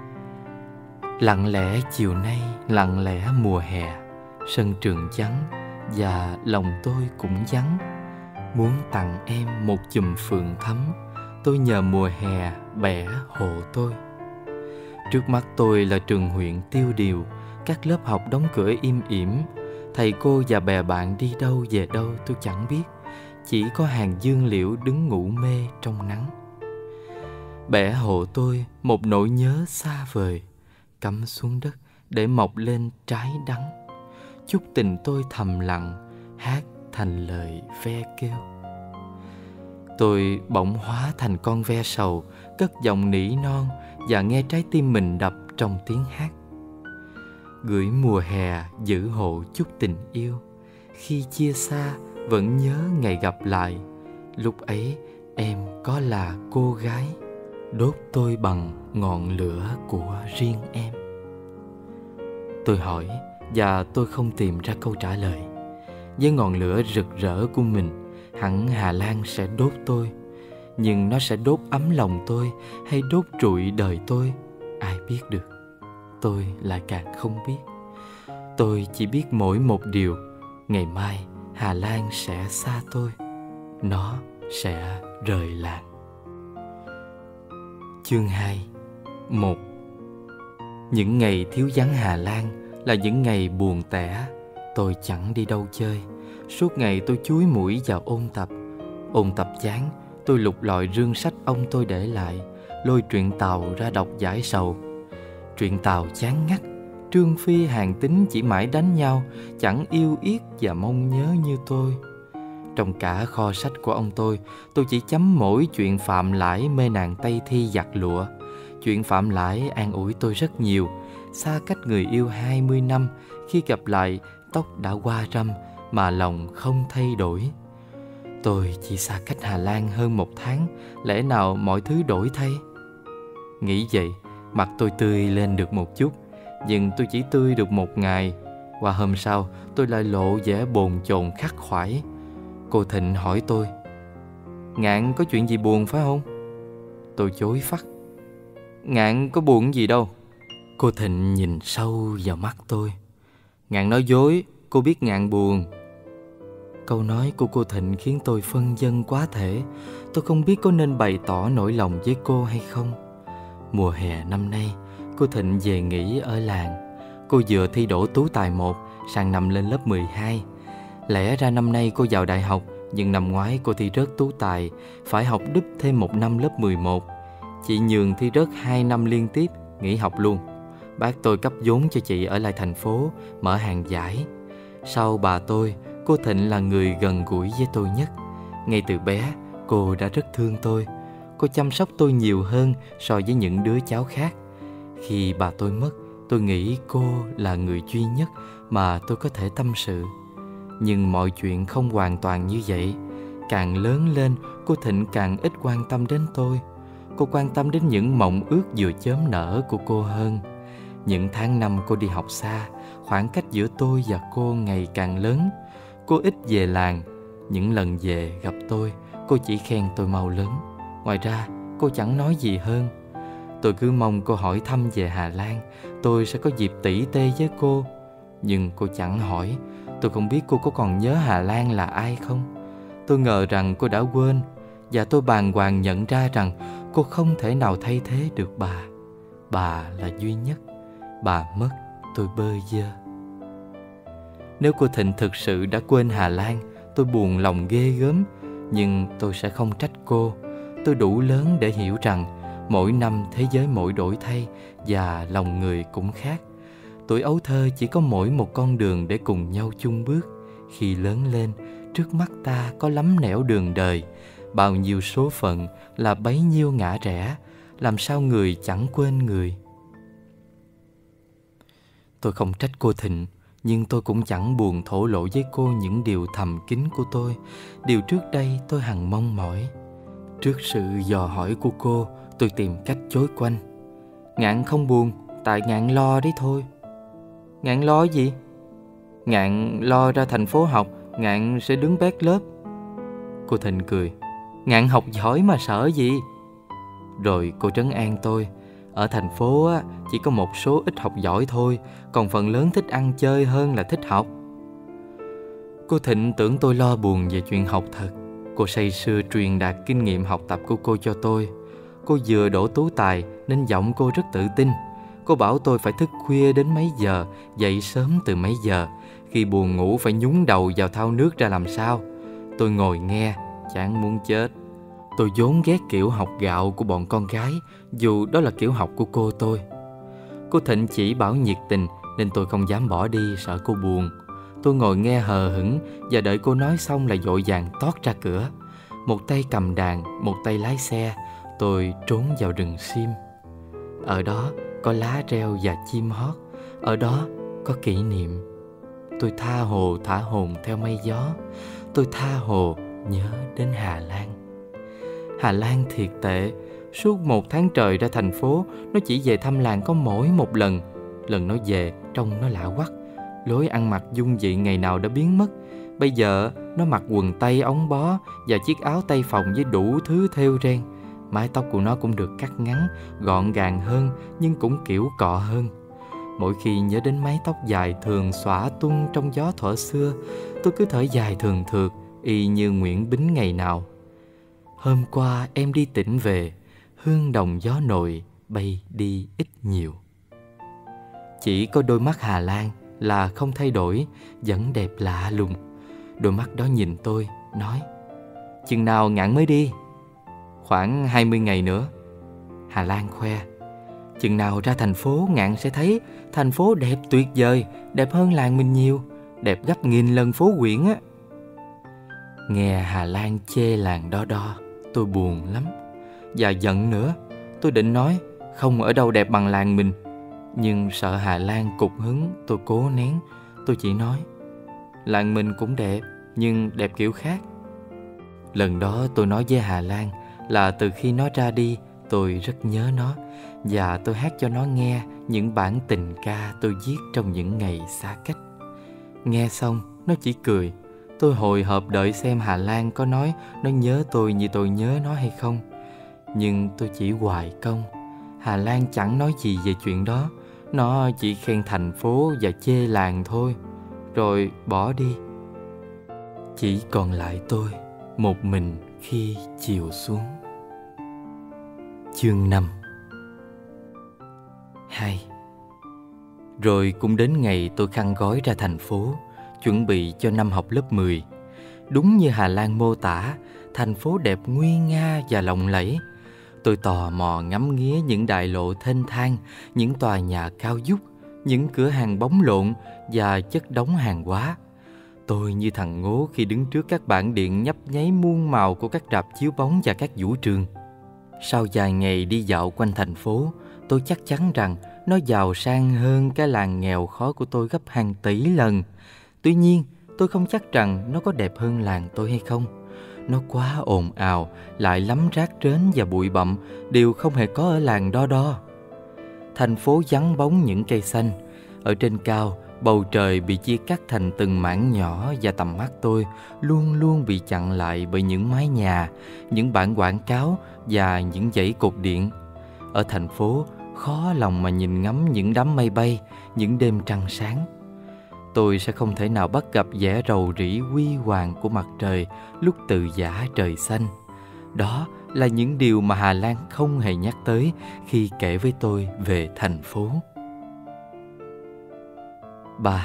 Speaker 1: Lặng lẽ chiều nay, lặng lẽ mùa hè, sân trường vắng và lòng tôi cũng vắng. Muốn tặng em một chùm phượng thắm, tôi nhờ mùa hè bẻ hộ tôi. Trước mắt tôi là trường huyện tiêu điều, các lớp học đóng cửa im ỉm. Thầy cô và bè bạn đi đâu về đâu tôi chẳng biết. Chỉ có hàng dương liễu đứng ngủ mê trong nắng. Bẻ hộ tôi một nỗi nhớ xa vời, cắm xuống đất để mọc lên trái đắng. Chút tình tôi thầm lặng, hát thành lời ve kêu. Tôi bỗng hóa thành con ve sầu, cất giọng nỉ non và nghe trái tim mình đập trong tiếng hát. Gửi mùa hè giữ hộ chút tình yêu, khi chia xa vẫn nhớ ngày gặp lại. Lúc ấy em có là cô gái, đốt tôi bằng ngọn lửa của riêng em. Tôi hỏi và tôi không tìm ra câu trả lời. Với ngọn lửa rực rỡ của mình, hẳn Hà Lan sẽ đốt tôi. Nhưng nó sẽ đốt ấm lòng tôi hay đốt trụi đời tôi, ai biết được. Tôi lại càng không biết. Tôi chỉ biết mỗi một điều: ngày mai Hà Lan sẽ xa tôi. Nó sẽ rời làng. Chương hai. Một. Những ngày thiếu vắng Hà Lan là những ngày buồn tẻ. Tôi chẳng đi đâu chơi. Suốt ngày tôi chúi mũi vào ôn tập. Ôn tập chán, tôi lục lọi rương sách ông tôi để lại, lôi truyện Tàu ra đọc giải sầu. Truyện Tàu chán ngắt, Trương Phi Hàn Tín chỉ mãi đánh nhau, chẳng yêu yết và mong nhớ như tôi. Trong cả kho sách của ông tôi, tôi chỉ chấm mỗi chuyện Phạm Lãi mê nàng Tây Thi giặt lụa. Chuyện Phạm Lãi an ủi tôi rất nhiều. Xa cách người yêu hai mươi năm, khi gặp lại tóc đã qua râm mà lòng không thay đổi. Tôi chỉ xa cách Hà Lan hơn một tháng, lẽ nào mọi thứ đổi thay? Nghĩ vậy, mặt tôi tươi lên được một chút, nhưng tôi chỉ tươi được một ngày. Qua hôm sau, tôi lại lộ vẻ bồn chồn khắc khoải. Cô Thịnh hỏi tôi: Ngạn có chuyện gì buồn phải không? Tôi chối phắt: Ngạn có buồn gì đâu. Cô Thịnh nhìn sâu vào mắt tôi: Ngạn nói dối, cô biết Ngạn buồn. Câu nói của cô Thịnh khiến tôi phân vân quá thể. Tôi không biết có nên bày tỏ nỗi lòng với cô hay không. Mùa hè năm nay, cô Thịnh về nghỉ ở làng. Cô vừa thi đỗ tú tài một, sang năm lên lớp mười hai. Lẽ ra năm nay cô vào đại học, nhưng năm ngoái cô thi rớt tú tài, phải học đúp thêm một năm lớp mười một. Chị nhường thi rớt hai năm liên tiếp, nghỉ học luôn. Bác tôi cấp vốn cho chị ở lại thành phố, mở hàng giải. Sau bà tôi, cô Thịnh là người gần gũi với tôi nhất. Ngay từ bé, cô đã rất thương tôi. Cô chăm sóc tôi nhiều hơn so với những đứa cháu khác. Khi bà tôi mất, tôi nghĩ cô là người duy nhất mà tôi có thể tâm sự. Nhưng mọi chuyện không hoàn toàn như vậy. Càng lớn lên, cô Thịnh càng ít quan tâm đến tôi. Cô quan tâm đến những mộng ước vừa chớm nở của cô hơn. Những tháng năm cô đi học xa, khoảng cách giữa tôi và cô ngày càng lớn. Cô ít về làng. Những lần về gặp tôi, cô chỉ khen tôi mau lớn. Ngoài ra, cô chẳng nói gì hơn. Tôi cứ mong cô hỏi thăm về Hà Lan, tôi sẽ có dịp tỉ tê với cô. Nhưng cô chẳng hỏi. Tôi không biết cô có còn nhớ Hà Lan là ai không. Tôi ngờ rằng cô đã quên. Và tôi bàng hoàng nhận ra rằng cô không thể nào thay thế được bà. Bà là duy nhất. Bà mất, tôi bơ vơ. Nếu cô Thịnh thực sự đã quên Hà Lan, tôi buồn lòng ghê gớm. Nhưng tôi sẽ không trách cô. Tôi đủ lớn để hiểu rằng mỗi năm thế giới mỗi đổi thay, và lòng người cũng khác. Tuổi ấu thơ chỉ có mỗi một con đường để cùng nhau chung bước. Khi lớn lên, trước mắt ta có lắm nẻo đường đời. Bao nhiêu số phận là bấy nhiêu ngã rẽ. Làm sao người chẳng quên người. Tôi không trách cô Thịnh, nhưng tôi cũng chẳng buồn thổ lộ với cô những điều thầm kín của tôi. Điều trước đây tôi hằng mong mỏi. Trước sự dò hỏi của cô, tôi tìm cách chối quanh. Ngạn không buồn, tại Ngạn lo đấy thôi. Ngạn lo gì? Ngạn lo ra thành phố học, Ngạn sẽ đứng bét lớp. Cô Thịnh cười: Ngạn học giỏi mà sợ gì? Rồi cô trấn an tôi: Ở thành phố á, chỉ có một số ít học giỏi thôi, còn phần lớn thích ăn chơi hơn là thích học. Cô Thịnh tưởng tôi lo buồn về chuyện học thật. Cô say sưa truyền đạt kinh nghiệm học tập của cô cho tôi. Cô vừa đỗ tú tài nên giọng cô rất tự tin. Cô bảo tôi phải thức khuya đến mấy giờ, dậy sớm từ mấy giờ. Khi buồn ngủ phải nhúng đầu vào thau nước ra làm sao. Tôi ngồi nghe, chán muốn chết. Tôi vốn ghét kiểu học gạo của bọn con gái, dù đó là kiểu học của cô tôi. Cô Thịnh chỉ bảo nhiệt tình nên tôi không dám bỏ đi, sợ cô buồn. Tôi ngồi nghe hờ hững và đợi cô nói xong là vội vàng tót ra cửa. Một tay cầm đàn, một tay lái xe, tôi trốn vào rừng sim. Ở đó có lá reo và chim hót. Ở đó có kỷ niệm. Tôi tha hồ thả hồn theo mây gió. Tôi tha hồ nhớ đến Hà Lan. Hà Lan thiệt tệ. Suốt một tháng trời ra thành phố, nó chỉ về thăm làng có mỗi một lần. Lần nó về trông nó lạ quắc. Lối ăn mặc dung dị ngày nào đã biến mất. Bây giờ nó mặc quần tây ống bó và chiếc áo tây phồng với đủ thứ thêu ren. Mái tóc của nó cũng được cắt ngắn, gọn gàng hơn, nhưng cũng kiểu cọ hơn. Mỗi khi nhớ đến mái tóc dài thường xõa tung trong gió thuở xưa, tôi cứ thở dài thường thượt, y như Nguyễn Bính ngày nào. Hôm qua em đi tỉnh về, hương đồng gió nổi bay đi ít nhiều. Chỉ có đôi mắt Hà Lan là không thay đổi, vẫn đẹp lạ lùng. Đôi mắt đó nhìn tôi, nói: Chừng nào Ngạn mới đi? Khoảng hai mươi ngày nữa. Hà Lan khoe: Chừng nào ra thành phố Ngạn sẽ thấy thành phố đẹp tuyệt vời, đẹp hơn làng mình nhiều, đẹp gấp nghìn lần phố huyện á. Nghe Hà Lan chê làng Đo Đo, tôi buồn lắm và giận nữa. Tôi định nói không ở đâu đẹp bằng làng mình, nhưng sợ Hà Lan cục hứng, tôi cố nén. Tôi chỉ nói làng mình cũng đẹp, nhưng đẹp kiểu khác. Lần đó tôi nói với Hà Lan là từ khi nó ra đi, tôi rất nhớ nó, và tôi hát cho nó nghe những bản tình ca tôi viết trong những ngày xa cách. Nghe xong, nó chỉ cười. Tôi hồi hộp đợi xem Hà Lan có nói nó nhớ tôi như tôi nhớ nó hay không. Nhưng tôi chỉ hoài công. Hà Lan chẳng nói gì về chuyện đó. Nó chỉ khen thành phố và chê làng thôi, rồi bỏ đi. Chỉ còn lại tôi, một mình khi chiều xuống. Chương năm. Hai. Rồi cũng đến ngày tôi khăn gói ra thành phố, chuẩn bị cho năm học lớp mười. Đúng như Hà Lan mô tả, thành phố đẹp nguy nga và lộng lẫy. Tôi tò mò ngắm nghía những đại lộ thênh thang, những tòa nhà cao vút, những cửa hàng bóng lộn và chất đống hàng hóa. Tôi như thằng ngố khi đứng trước các bảng điện nhấp nháy muôn màu của các rạp chiếu bóng và các vũ trường. Sau vài ngày đi dạo quanh thành phố, tôi chắc chắn rằng nó giàu sang hơn cái làng nghèo khó của tôi gấp hàng tỷ lần. Tuy nhiên, tôi không chắc rằng nó có đẹp hơn làng tôi hay không. Nó quá ồn ào, lại lắm rác rến và bụi bặm, đều không hề có ở làng Đo Đo. Thành phố vắng bóng những cây xanh. Ở trên cao, bầu trời bị chia cắt thành từng mảng nhỏ, và tầm mắt tôi luôn luôn bị chặn lại bởi những mái nhà, những bảng quảng cáo và những dãy cột điện. Ở thành phố, khó lòng mà nhìn ngắm những đám mây bay, những đêm trăng sáng. Tôi sẽ không thể nào bắt gặp vẻ rầu rĩ huy hoàng của mặt trời lúc từ giã trời xanh. Đó là những điều mà Hà Lan không hề nhắc tới khi kể với tôi về thành phố. Ba.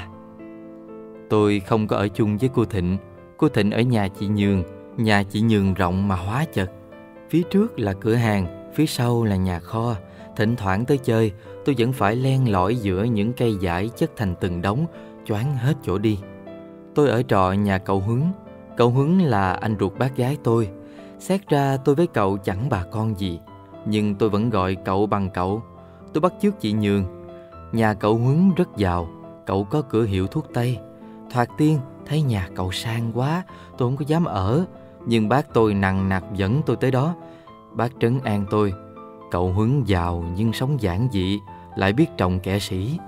Speaker 1: Tôi không có ở chung với cô Thịnh. Cô Thịnh ở nhà chị Nhường. Nhà chị Nhường rộng mà hóa chật. Phía trước là cửa hàng, phía sau là nhà kho. Thỉnh thoảng tới chơi, tôi vẫn phải len lỏi giữa những cây dải chất thành từng đống, choáng hết chỗ đi. Tôi ở trọ nhà cậu Huấn. Cậu Huấn là anh ruột bác gái tôi. Xét ra tôi với cậu chẳng bà con gì, nhưng tôi vẫn gọi cậu bằng cậu. Tôi bắt chước chị Nhường. Nhà cậu Huấn rất giàu. Cậu có cửa hiệu thuốc tây. Thoạt tiên thấy nhà cậu sang quá, tôi không có dám ở. Nhưng bác tôi nằng nặc dẫn tôi tới đó. Bác trấn an tôi. Cậu Huấn giàu nhưng sống giản dị, lại biết trọng kẻ sĩ.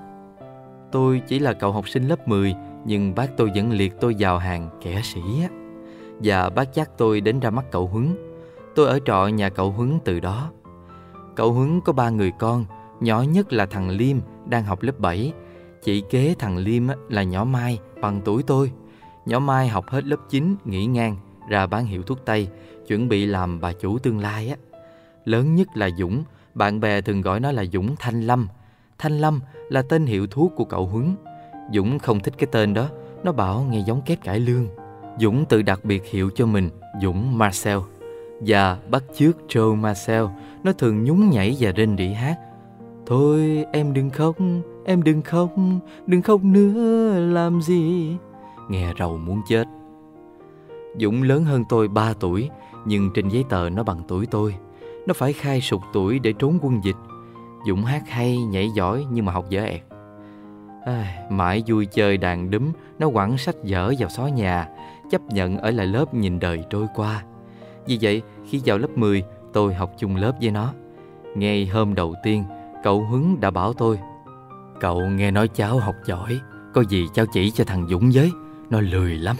Speaker 1: Tôi chỉ là cậu học sinh lớp mười, nhưng bác tôi vẫn liệt tôi vào hàng kẻ sĩ á. Và bác dắt tôi đến ra mắt cậu Huấn. Tôi ở trọ nhà cậu Huấn từ đó. Cậu Huấn có ba người con. Nhỏ nhất là thằng Liêm, đang học lớp bảy. Chị kế thằng Liêm là nhỏ Mai, bằng tuổi tôi. Nhỏ Mai học hết lớp chín, nghỉ ngang, ra bán hiệu thuốc tây, chuẩn bị làm bà chủ tương lai á. Lớn nhất là Dũng, bạn bè thường gọi nó là Dũng Thanh Lâm. Thanh Lâm là tên hiệu thuốc của cậu Huấn. Dũng không thích cái tên đó, nó bảo nghe giống kép cải lương. Dũng tự đặt biệt hiệu cho mình, Dũng Marcel. Và bắt chước Joe Marcel, nó thường nhún nhảy và rên rỉ hát. Thôi em đừng khóc, em đừng khóc, đừng khóc nữa làm gì. Nghe rầu muốn chết. Dũng lớn hơn tôi ba tuổi, nhưng trên giấy tờ nó bằng tuổi tôi. Nó phải khai sụt tuổi để trốn quân dịch. Dũng hát hay, nhảy giỏi nhưng mà học dở ẹt. À, mãi vui chơi đàn đúm, nó quẳng sách vở vào xó nhà, chấp nhận ở lại lớp nhìn đời trôi qua. Vì vậy, khi vào lớp mười, tôi học chung lớp với nó. Ngay hôm đầu tiên, cậu Huấn đã bảo tôi: Cậu nghe nói cháu học giỏi, có gì cháu chỉ cho thằng Dũng với, nó lười lắm.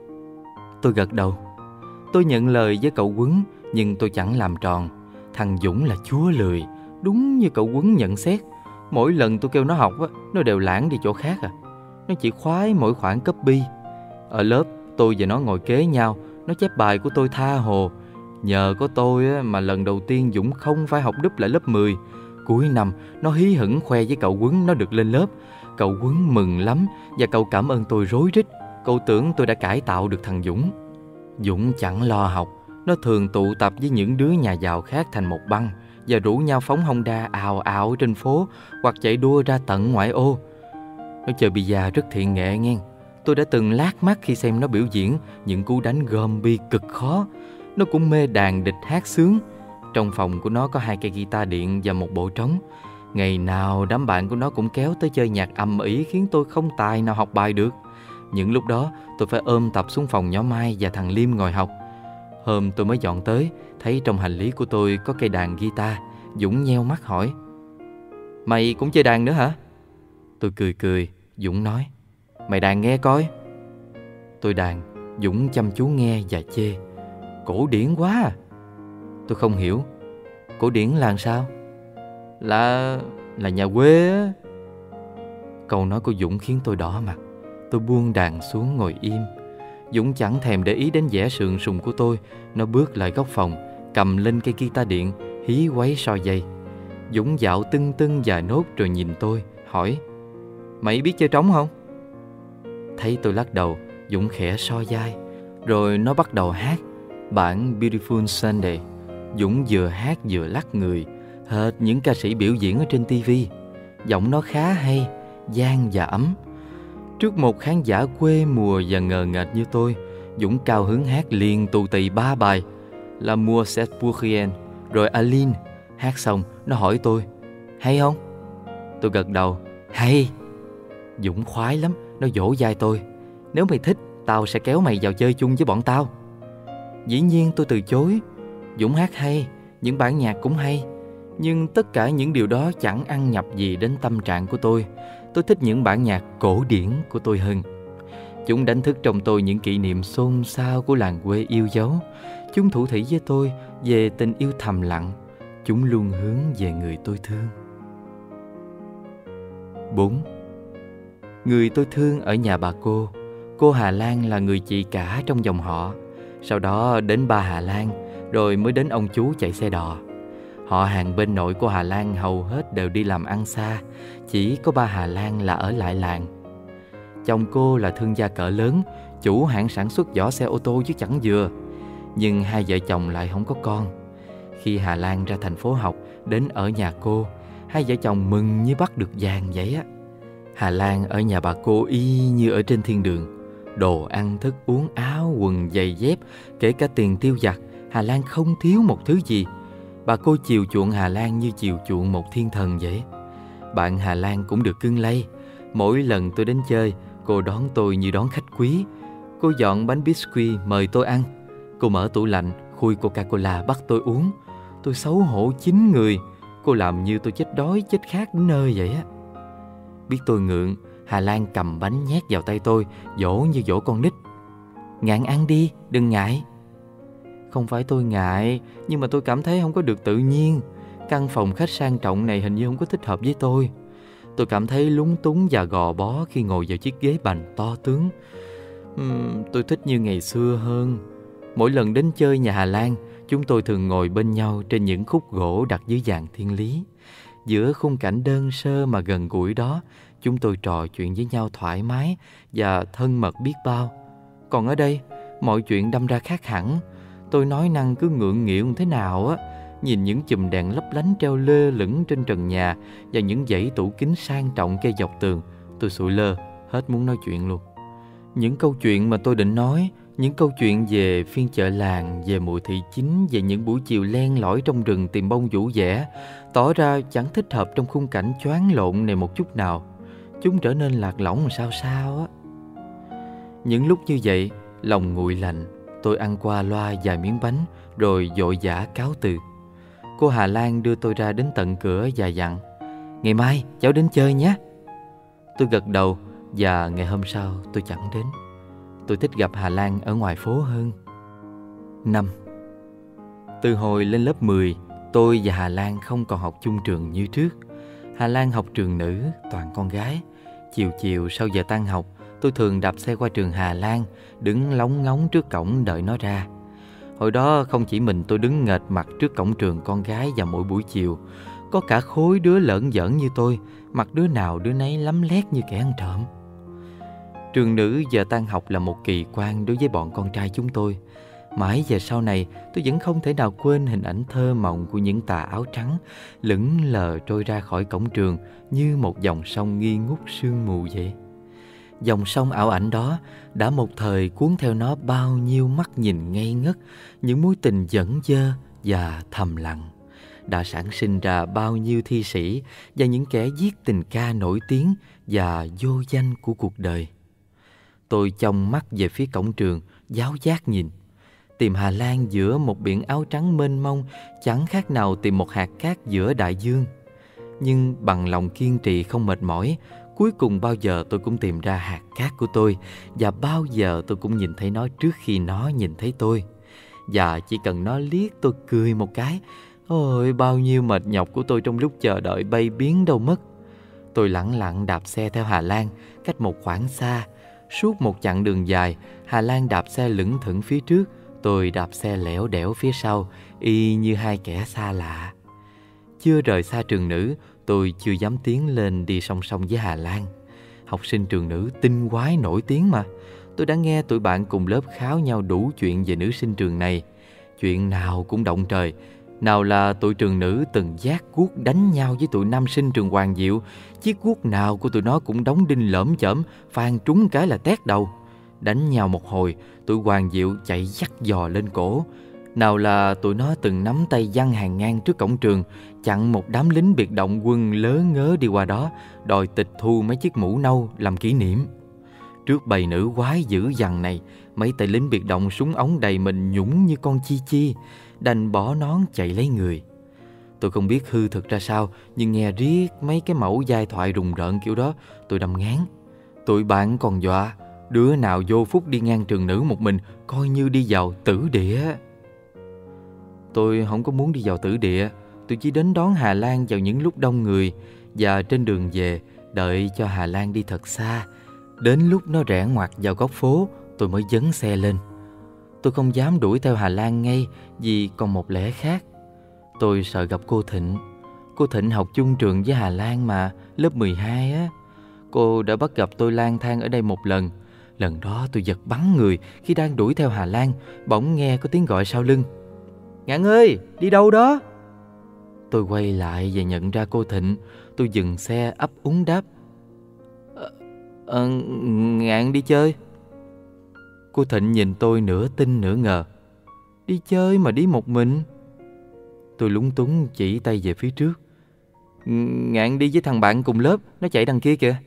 Speaker 1: Tôi gật đầu. Tôi nhận lời với cậu Huấn, nhưng tôi chẳng làm tròn. Thằng Dũng là chúa lười, đúng như cậu Huấn nhận xét. Mỗi lần tôi kêu nó học, nó đều lãng đi chỗ khác à. Nó chỉ khoái mỗi khoảng copy. Ở lớp, tôi và nó ngồi kế nhau, nó chép bài của tôi tha hồ. Nhờ có tôi mà lần đầu tiên Dũng không phải học đúp lại lớp mười. Cuối năm, nó hí hửng khoe với cậu Huấn nó được lên lớp. Cậu Huấn mừng lắm và cậu cảm ơn tôi rối rít. Cậu tưởng tôi đã cải tạo được thằng Dũng. Dũng chẳng lo học. Nó thường tụ tập với những đứa nhà giàu khác thành một băng và rủ nhau phóng Honda ào ào trên phố hoặc chạy đua ra tận ngoại ô. Nó chơi bida rất thiện nghệ nghe. Tôi đã từng lác mắt khi xem nó biểu diễn những cú đánh gom bi cực khó. Nó cũng mê đàn địch hát sướng. Trong phòng của nó có hai cây guitar điện và một bộ trống. Ngày nào đám bạn của nó cũng kéo tới chơi nhạc ầm ĩ khiến tôi không tài nào học bài được. Những lúc đó tôi phải ôm tập xuống phòng nhỏ Mai và thằng Liêm ngồi học. Hôm tôi mới dọn tới, thấy trong hành lý của tôi có cây đàn guitar. Dũng nheo mắt hỏi: "Mày cũng chơi đàn nữa hả?" Tôi cười cười. Dũng nói: "Mày đàn nghe coi." Tôi đàn. Dũng chăm chú nghe và chê: "Cổ điển quá à." Tôi không hiểu. "Cổ điển là sao?" Là... là nhà quê á. Câu nói của Dũng khiến tôi đỏ mặt. Tôi buông đàn xuống ngồi im. Dũng chẳng thèm để ý đến vẻ sượng sùng của tôi. Nó bước lại góc phòng, cầm lên cây guitar điện, hí quấy so dây. Dũng dạo tưng tưng vài nốt rồi nhìn tôi, hỏi: "Mày biết chơi trống không?" Thấy tôi lắc đầu, Dũng khẽ so vai. Rồi nó bắt đầu hát bản Beautiful Sunday. Dũng vừa hát vừa lắc người, hệt những ca sĩ biểu diễn ở trên tivi. Giọng nó khá hay, gian và ấm. Trước một khán giả quê mùa và ngờ nghệch như tôi, Dũng cao hứng hát liền tù tì ba bài: L'amour c'est pour rien, rồi Aline. Hát xong, nó hỏi tôi: "Hay không?" Tôi gật đầu: "Hay." Dũng khoái lắm, nó vỗ vai tôi: "Nếu mày thích, tao sẽ kéo mày vào chơi chung với bọn tao." Dĩ nhiên tôi từ chối. Dũng hát hay, những bản nhạc cũng hay, nhưng tất cả những điều đó chẳng ăn nhập gì đến tâm trạng của tôi. Tôi thích những bản nhạc cổ điển của tôi hơn. Chúng đánh thức trong tôi những kỷ niệm xôn xao của làng quê yêu dấu. Chúng thủ thỉ với tôi về tình yêu thầm lặng. Chúng luôn hướng về người tôi thương. bốn. Người tôi thương ở nhà bà cô. Cô Hà Lan là người chị cả trong dòng họ. Sau đó đến ba Hà Lan, rồi mới đến ông chú chạy xe đò. Họ hàng bên nội của Hà Lan hầu hết đều đi làm ăn xa. Chỉ có ba Hà Lan là ở lại làng. Chồng cô là thương gia cỡ lớn, chủ hãng sản xuất vỏ xe ô tô chứ chẳng vừa. Nhưng hai vợ chồng lại không có con. Khi Hà Lan ra thành phố học, đến ở nhà cô, hai vợ chồng mừng như bắt được vàng vậy á. Hà Lan ở nhà bà cô y như ở trên thiên đường. Đồ ăn, thức uống, áo, quần, giày dép, kể cả tiền tiêu vặt, Hà Lan không thiếu một thứ gì. Bà cô chiều chuộng Hà Lan như chiều chuộng một thiên thần vậy. Bạn Hà Lan cũng được cưng lây. Mỗi lần tôi đến chơi, cô đón tôi như đón khách quý. Cô dọn bánh biscuit mời tôi ăn. Cô mở tủ lạnh, khui Coca-Cola bắt tôi uống. Tôi xấu hổ chín người. Cô làm như tôi chết đói, chết khát đến nơi vậy á. Biết tôi ngượng, Hà Lan cầm bánh nhét vào tay tôi, dỗ như dỗ con nít. "Ngạn ăn đi, đừng ngại." Không phải tôi ngại, nhưng mà tôi cảm thấy không có được tự nhiên. Căn phòng khách sang trọng này hình như không có thích hợp với tôi. Tôi cảm thấy lúng túng và gò bó khi ngồi vào chiếc ghế bành to tướng. uhm, Tôi thích như ngày xưa hơn. Mỗi lần đến chơi nhà Hà Lan, chúng tôi thường ngồi bên nhau trên những khúc gỗ đặt dưới vàng thiên lý. Giữa khung cảnh đơn sơ mà gần gũi đó, chúng tôi trò chuyện với nhau thoải mái và thân mật biết bao. Còn ở đây, mọi chuyện đâm ra khác hẳn. Tôi nói năng cứ ngượng nghịu thế nào á. Nhìn những chùm đèn lấp lánh treo lơ lửng trên trần nhà và những dãy tủ kính sang trọng kê dọc tường, tôi sụi lơ, hết muốn nói chuyện luôn. Những câu chuyện mà tôi định nói, những câu chuyện về phiên chợ làng, về mùa thị chính, về những buổi chiều len lỏi trong rừng tìm bông vũ vẽ, tỏ ra chẳng thích hợp trong khung cảnh choáng lộn này một chút nào. Chúng trở nên lạc lõng sao sao á. Những lúc như vậy, lòng nguội lạnh, tôi ăn qua loa vài miếng bánh rồi vội vã cáo từ. Cô Hà Lan đưa tôi ra đến tận cửa và dặn: "Ngày mai cháu đến chơi nhé." Tôi gật đầu và ngày hôm sau tôi chẳng đến. Tôi thích gặp Hà Lan ở ngoài phố hơn. năm. Từ hồi lên lớp mười, tôi và Hà Lan không còn học chung trường như trước. Hà Lan học trường nữ, toàn con gái. Chiều chiều sau giờ tan học, tôi thường đạp xe qua trường Hà Lan, đứng lóng ngóng trước cổng đợi nó ra. Hồi đó không chỉ mình tôi đứng nghệt mặt trước cổng trường con gái vào mỗi buổi chiều. Có cả khối đứa lởn giỡn như tôi, mặt đứa nào đứa nấy lấm lét như kẻ ăn trộm. Trường nữ giờ tan học là một kỳ quan đối với bọn con trai chúng tôi. Mãi về sau này, tôi vẫn không thể nào quên hình ảnh thơ mộng của những tà áo trắng lững lờ trôi ra khỏi cổng trường như một dòng sông nghi ngút sương mù vậy. Dòng sông ảo ảnh đó đã một thời cuốn theo nó bao nhiêu mắt nhìn ngây ngất, những mối tình dẩn dơ và thầm lặng, đã sản sinh ra bao nhiêu thi sĩ và những kẻ viết tình ca nổi tiếng và vô danh của cuộc đời. Tôi chông mắt về phía cổng trường, giáo giác nhìn. Tìm Hà Lan giữa một biển áo trắng mênh mông chẳng khác nào tìm một hạt cát giữa đại dương. Nhưng bằng lòng kiên trì không mệt mỏi, cuối cùng bao giờ tôi cũng tìm ra hạt cát của tôi, và bao giờ tôi cũng nhìn thấy nó trước khi nó nhìn thấy tôi. Và chỉ cần nó liếc tôi cười một cái, ôi bao nhiêu mệt nhọc của tôi trong lúc chờ đợi bay biến đâu mất. Tôi lẳng lặng đạp xe theo Hà Lan cách một khoảng xa. Suốt một chặng đường dài, Hà Lan đạp xe lững thững phía trước, tôi đạp xe lẻo đẻo phía sau, y như hai kẻ xa lạ. Chưa rời xa trường nữ, tôi chưa dám tiến lên đi song song với Hà Lan. Học sinh trường nữ tinh quái nổi tiếng mà. Tôi đã nghe tụi bạn cùng lớp kháo nhau đủ chuyện về nữ sinh trường này. Chuyện nào cũng động trời. Nào là tụi trường nữ từng vác guốc đánh nhau với tụi nam sinh trường Hoàng Diệu. Chiếc guốc nào của tụi nó cũng đóng đinh lởm chởm, phang trúng cái là tét đầu. Đánh nhau một hồi, tụi Hoàng Diệu chạy dắt giò lên cổ. Nào là tụi nó từng nắm tay giăng hàng ngang trước cổng trường, chặn một đám lính biệt động quân lớ ngớ đi qua đó, đòi tịch thu mấy chiếc mũ nâu làm kỷ niệm. Trước bầy nữ quái dữ dằn này, mấy tay lính biệt động súng ống đầy mình nhũng như con chi chi, đành bỏ nón chạy lấy người. Tôi không biết hư thực ra sao, nhưng nghe riết mấy cái mẫu giai thoại rùng rợn kiểu đó, tôi đâm ngán. Tụi bạn còn dọa, đứa nào vô phúc đi ngang trường nữ một mình, coi như đi vào tử địa. Tôi không có muốn đi vào tử địa, tôi chỉ đến đón Hà Lan vào những lúc đông người, và trên đường về, đợi cho Hà Lan đi thật xa. Đến lúc nó rẽ ngoặt vào góc phố, tôi mới dấn xe lên. Tôi không dám đuổi theo Hà Lan ngay vì còn một lẽ khác. Tôi sợ gặp cô Thịnh. Cô Thịnh học chung trường với Hà Lan mà, lớp mười hai á. Cô đã bắt gặp tôi lang thang ở đây một lần. Lần đó tôi giật bắn người khi đang đuổi theo Hà Lan, bỗng nghe có tiếng gọi sau lưng. Ngạn ơi, đi đâu đó? Tôi quay lại và nhận ra cô Thịnh. Tôi dừng xe ấp úng đáp. Ờ, ờ, Ngạn đi chơi. Cô Thịnh nhìn tôi nửa tin nửa ngờ. Đi chơi mà đi một mình? Tôi lúng túng chỉ tay về phía trước. Ngạn đi với thằng bạn cùng lớp, nó chạy đằng kia kìa.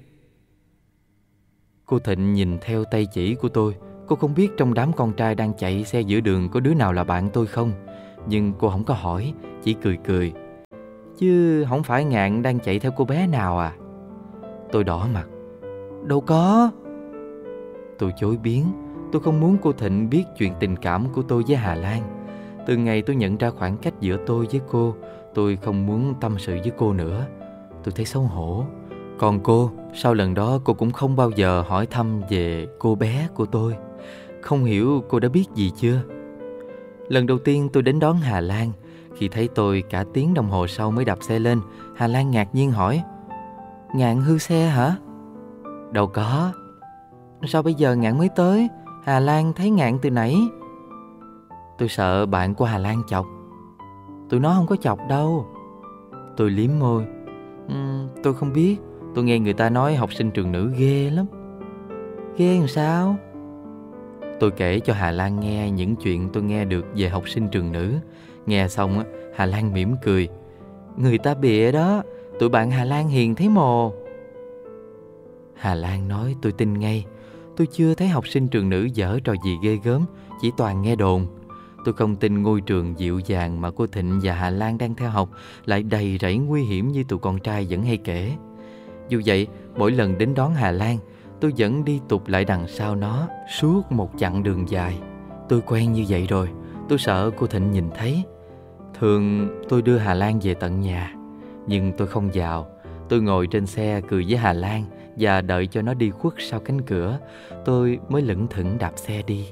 Speaker 1: Cô Thịnh nhìn theo tay chỉ của tôi. Cô không biết trong đám con trai đang chạy xe giữa đường có đứa nào là bạn tôi không. Nhưng cô không có hỏi, chỉ cười cười. Chứ không phải Ngạn đang chạy theo cô bé nào à? Tôi đỏ mặt. Đâu có. Tôi chối biến. Tôi không muốn cô Thịnh biết chuyện tình cảm của tôi với Hà Lan. Từ ngày tôi nhận ra khoảng cách giữa tôi với cô, tôi không muốn tâm sự với cô nữa. Tôi thấy xấu hổ. Còn cô, sau lần đó cô cũng không bao giờ hỏi thăm về cô bé của tôi. Không hiểu cô đã biết gì chưa? Lần đầu tiên tôi đến đón Hà Lan. Khi thấy tôi cả tiếng đồng hồ sau mới đạp xe lên, Hà Lan ngạc nhiên hỏi. Ngạn hư xe hả? Đâu có. Sao bây giờ Ngạn mới tới? Hà Lan thấy Ngạn từ nãy. Tôi sợ bạn của Hà Lan chọc. Tụi nó không có chọc đâu. Tôi liếm môi. uhm, Tôi không biết. Tôi nghe người ta nói học sinh trường nữ ghê lắm. Ghê làm sao? Tôi kể cho Hà Lan nghe những chuyện tôi nghe được về học sinh trường nữ. Nghe xong Hà Lan mỉm cười. Người ta bịa đó. Tụi bạn Hà Lan hiền thấy mồ. Hà Lan nói tôi tin ngay. Tôi chưa thấy học sinh trường nữ dở trò gì ghê gớm, chỉ toàn nghe đồn. Tôi không tin ngôi trường dịu dàng mà cô Thịnh và Hà Lan đang theo học lại đầy rẫy nguy hiểm như tụi con trai vẫn hay kể. Dù vậy, mỗi lần đến đón Hà Lan, tôi vẫn đi tụt lại đằng sau nó suốt một chặng đường dài. Tôi quen như vậy rồi, tôi sợ cô Thịnh nhìn thấy. Thường tôi đưa Hà Lan về tận nhà, nhưng tôi không vào. Tôi ngồi trên xe cười với Hà Lan và đợi cho nó đi khuất sau cánh cửa, tôi mới lững thững đạp xe đi.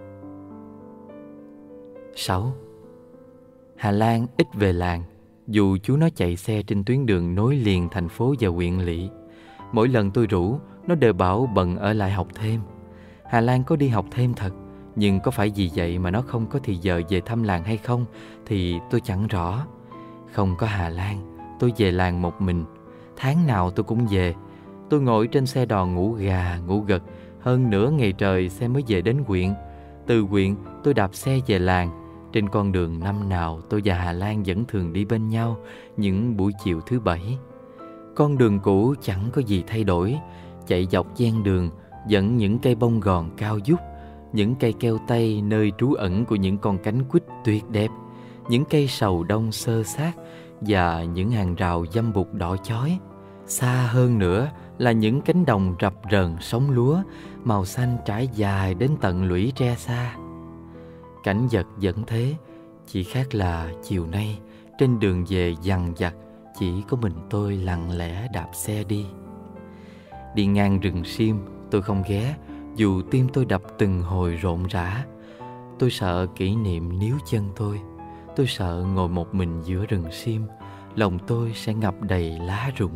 Speaker 1: sáu. Hà Lan ít về làng, dù chú nó chạy xe trên tuyến đường nối liền thành phố và huyện lỵ. Mỗi lần tôi rủ, nó đều bảo bận ở lại học thêm. Hà Lan có đi học thêm thật, Nhưng có phải vì vậy mà nó không có thì giờ về thăm làng hay không thì tôi chẳng rõ. Không có Hà Lan, tôi về làng một mình. Tháng nào tôi cũng về. Tôi ngồi trên xe đò ngủ gà, ngủ gật. Hơn nửa ngày trời xe mới về đến huyện. Từ huyện tôi đạp xe về làng. Trên con đường năm nào tôi và Hà Lan vẫn thường đi bên nhau những buổi chiều thứ bảy. Con đường cũ chẳng có gì thay đổi. Chạy dọc ven đường dẫn những cây bông gòn cao vút, những cây keo tây nơi trú ẩn của những con cánh quýt tuyệt đẹp, những cây sầu đông xơ xác và những hàng rào dăm bụt đỏ chói. Xa hơn nữa là những cánh đồng rập rờn sống lúa, màu xanh trải dài đến tận lũy tre xa. Cảnh vật vẫn thế, chỉ khác là chiều nay trên đường về dằn vặt chỉ có mình tôi lặng lẽ đạp xe đi. Đi ngang rừng sim tôi không ghé, dù tim tôi đập từng hồi rộn rã. Tôi sợ kỷ niệm níu chân tôi. Tôi sợ ngồi một mình giữa rừng sim, lòng tôi sẽ ngập đầy lá rụng.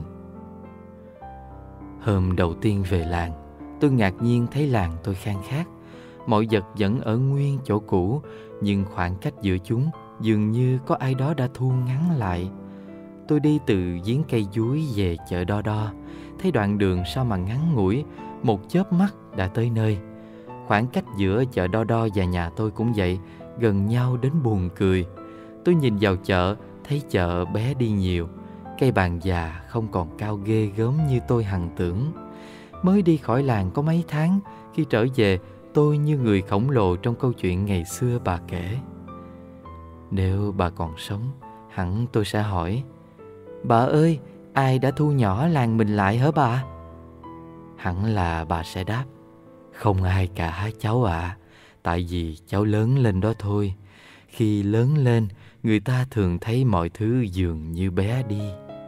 Speaker 1: Hôm đầu tiên về làng, tôi ngạc nhiên thấy làng tôi khang khác. Mọi vật vẫn ở nguyên chỗ cũ, nhưng khoảng cách giữa chúng dường như có ai đó đã thu ngắn lại. Tôi đi từ giếng cây dúi về chợ Đo Đo, thấy đoạn đường sao mà ngắn ngủi, một chớp mắt đã tới nơi. Khoảng cách giữa chợ Đo Đo và nhà tôi cũng vậy, gần nhau đến buồn cười. Tôi nhìn vào chợ, thấy chợ bé đi nhiều. Cây bàn già không còn cao ghê gớm như tôi hằng tưởng. Mới đi khỏi làng có mấy tháng, khi trở về tôi như người khổng lồ trong câu chuyện ngày xưa bà kể. Nếu bà còn sống, hẳn tôi sẽ hỏi: bà ơi, ai đã thu nhỏ làng mình lại hả bà? Hẳn là bà sẽ đáp: không ai cả cháu ạ, à, tại vì cháu lớn lên đó thôi. Khi lớn lên, người ta thường thấy mọi thứ dường như bé đi.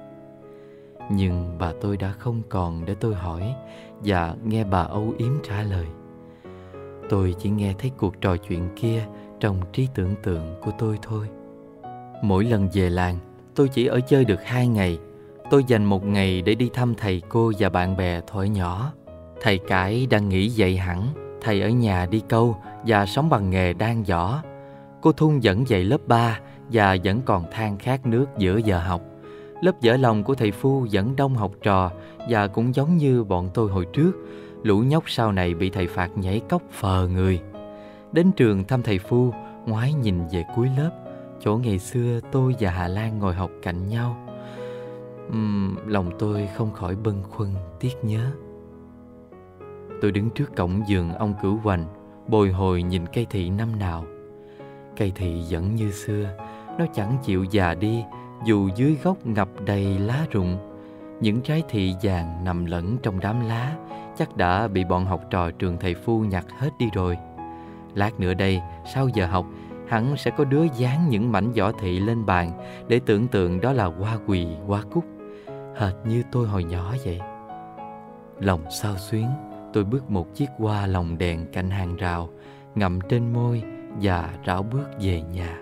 Speaker 1: Nhưng bà tôi đã không còn để tôi hỏi và nghe bà âu yếm trả lời. Tôi chỉ nghe thấy cuộc trò chuyện kia trong trí tưởng tượng của tôi thôi. Mỗi lần về làng, tôi chỉ ở chơi được hai ngày. Tôi dành một ngày để đi thăm thầy cô và bạn bè thuở nhỏ. Thầy Cải đang nghỉ dạy hẳn, thầy ở nhà đi câu và sống bằng nghề đan giỏ. Cô Thun vẫn dạy lớp ba và vẫn còn than khát nước giữa giờ học. Lớp dở lòng của thầy Phu vẫn đông học trò và cũng giống như bọn tôi hồi trước, lũ nhóc sau này bị thầy phạt nhảy cóc phờ người. Đến trường thăm thầy Phu, ngoái nhìn về cuối lớp, chỗ ngày xưa tôi và Hà Lan ngồi học cạnh nhau. Uhm, lòng tôi không khỏi bâng khuâng tiếc nhớ. Tôi đứng trước cổng vườn ông Cửu Hoành, bồi hồi nhìn cây thị năm nào. Cây thị vẫn như xưa, nó chẳng chịu già đi, dù dưới gốc ngập đầy lá rụng. Những trái thị vàng nằm lẫn trong đám lá, chắc đã bị bọn học trò trường thầy Phu nhặt hết đi rồi. Lát nữa đây, sau giờ học, hẳn sẽ có đứa dán những mảnh vỏ thị lên bàn để tưởng tượng đó là hoa quỳ, hoa cúc, hệt như tôi hồi nhỏ vậy. Lòng xao xuyến, tôi bước một chiếc hoa lồng đèn cạnh hàng rào, ngậm trên môi và rảo bước về nhà.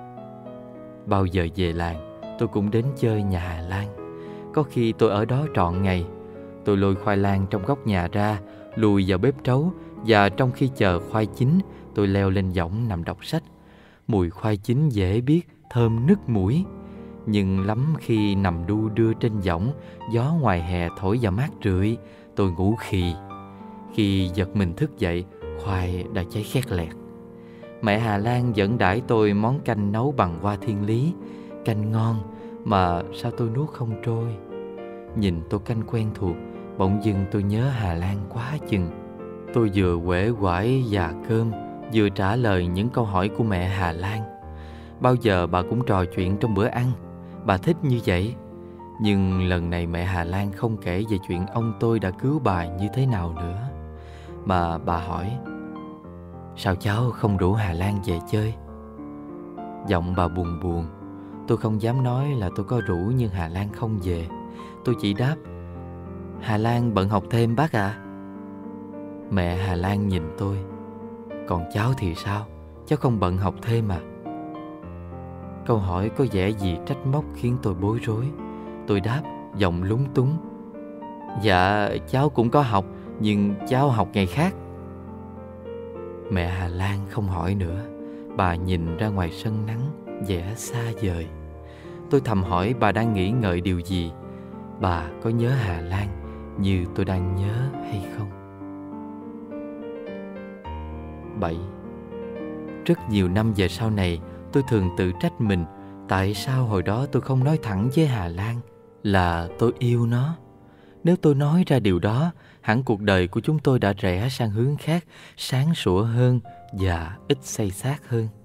Speaker 1: Bao giờ về làng, tôi cũng đến chơi nhà Hà Lan. Có khi tôi ở đó trọn ngày. Tôi lôi khoai lang trong góc nhà ra, lùi vào bếp trấu, và trong khi chờ khoai chín, tôi leo lên võng nằm đọc sách. Mùi khoai chín dễ biết, thơm nức mũi. Nhưng lắm khi nằm đu đưa trên võng, gió ngoài hè thổi vào mát rượi, tôi ngủ khì. Khi giật mình thức dậy, khoai đã cháy khét lẹt. Mẹ Hà Lan vẫn đãi tôi món canh nấu bằng hoa thiên lý. Canh ngon mà sao tôi nuốt không trôi. Nhìn tô canh quen thuộc, bỗng dưng tôi nhớ Hà Lan quá chừng. Tôi vừa uể oải và cơm, vừa trả lời những câu hỏi của mẹ Hà Lan. Bao giờ bà cũng trò chuyện trong bữa ăn, bà thích như vậy. Nhưng lần này mẹ Hà Lan không kể về chuyện ông tôi đã cứu bà như thế nào nữa, mà bà hỏi: sao cháu không rủ Hà Lan về chơi? Giọng bà buồn buồn. Tôi không dám nói là tôi có rủ nhưng Hà Lan không về. Tôi chỉ đáp: Hà Lan bận học thêm bác ạ. À? Mẹ Hà Lan nhìn tôi: còn cháu thì sao? Cháu không bận học thêm mà. Câu hỏi có vẻ gì trách móc khiến tôi bối rối. Tôi đáp giọng lúng túng: dạ cháu cũng có học, nhưng cháu học ngày khác. Mẹ Hà Lan không hỏi nữa. Bà nhìn ra ngoài sân nắng vẻ xa vời. Tôi thầm hỏi bà đang nghĩ ngợi điều gì. Bà có nhớ Hà Lan như tôi đang nhớ hay không? Bảy. Rất nhiều năm về sau này, tôi thường tự trách mình. Tại sao hồi đó tôi không nói thẳng với Hà Lan là tôi yêu nó? Nếu tôi nói ra điều đó, hẳn cuộc đời của chúng tôi đã rẽ sang hướng khác, sáng sủa hơn và ít xây xát hơn.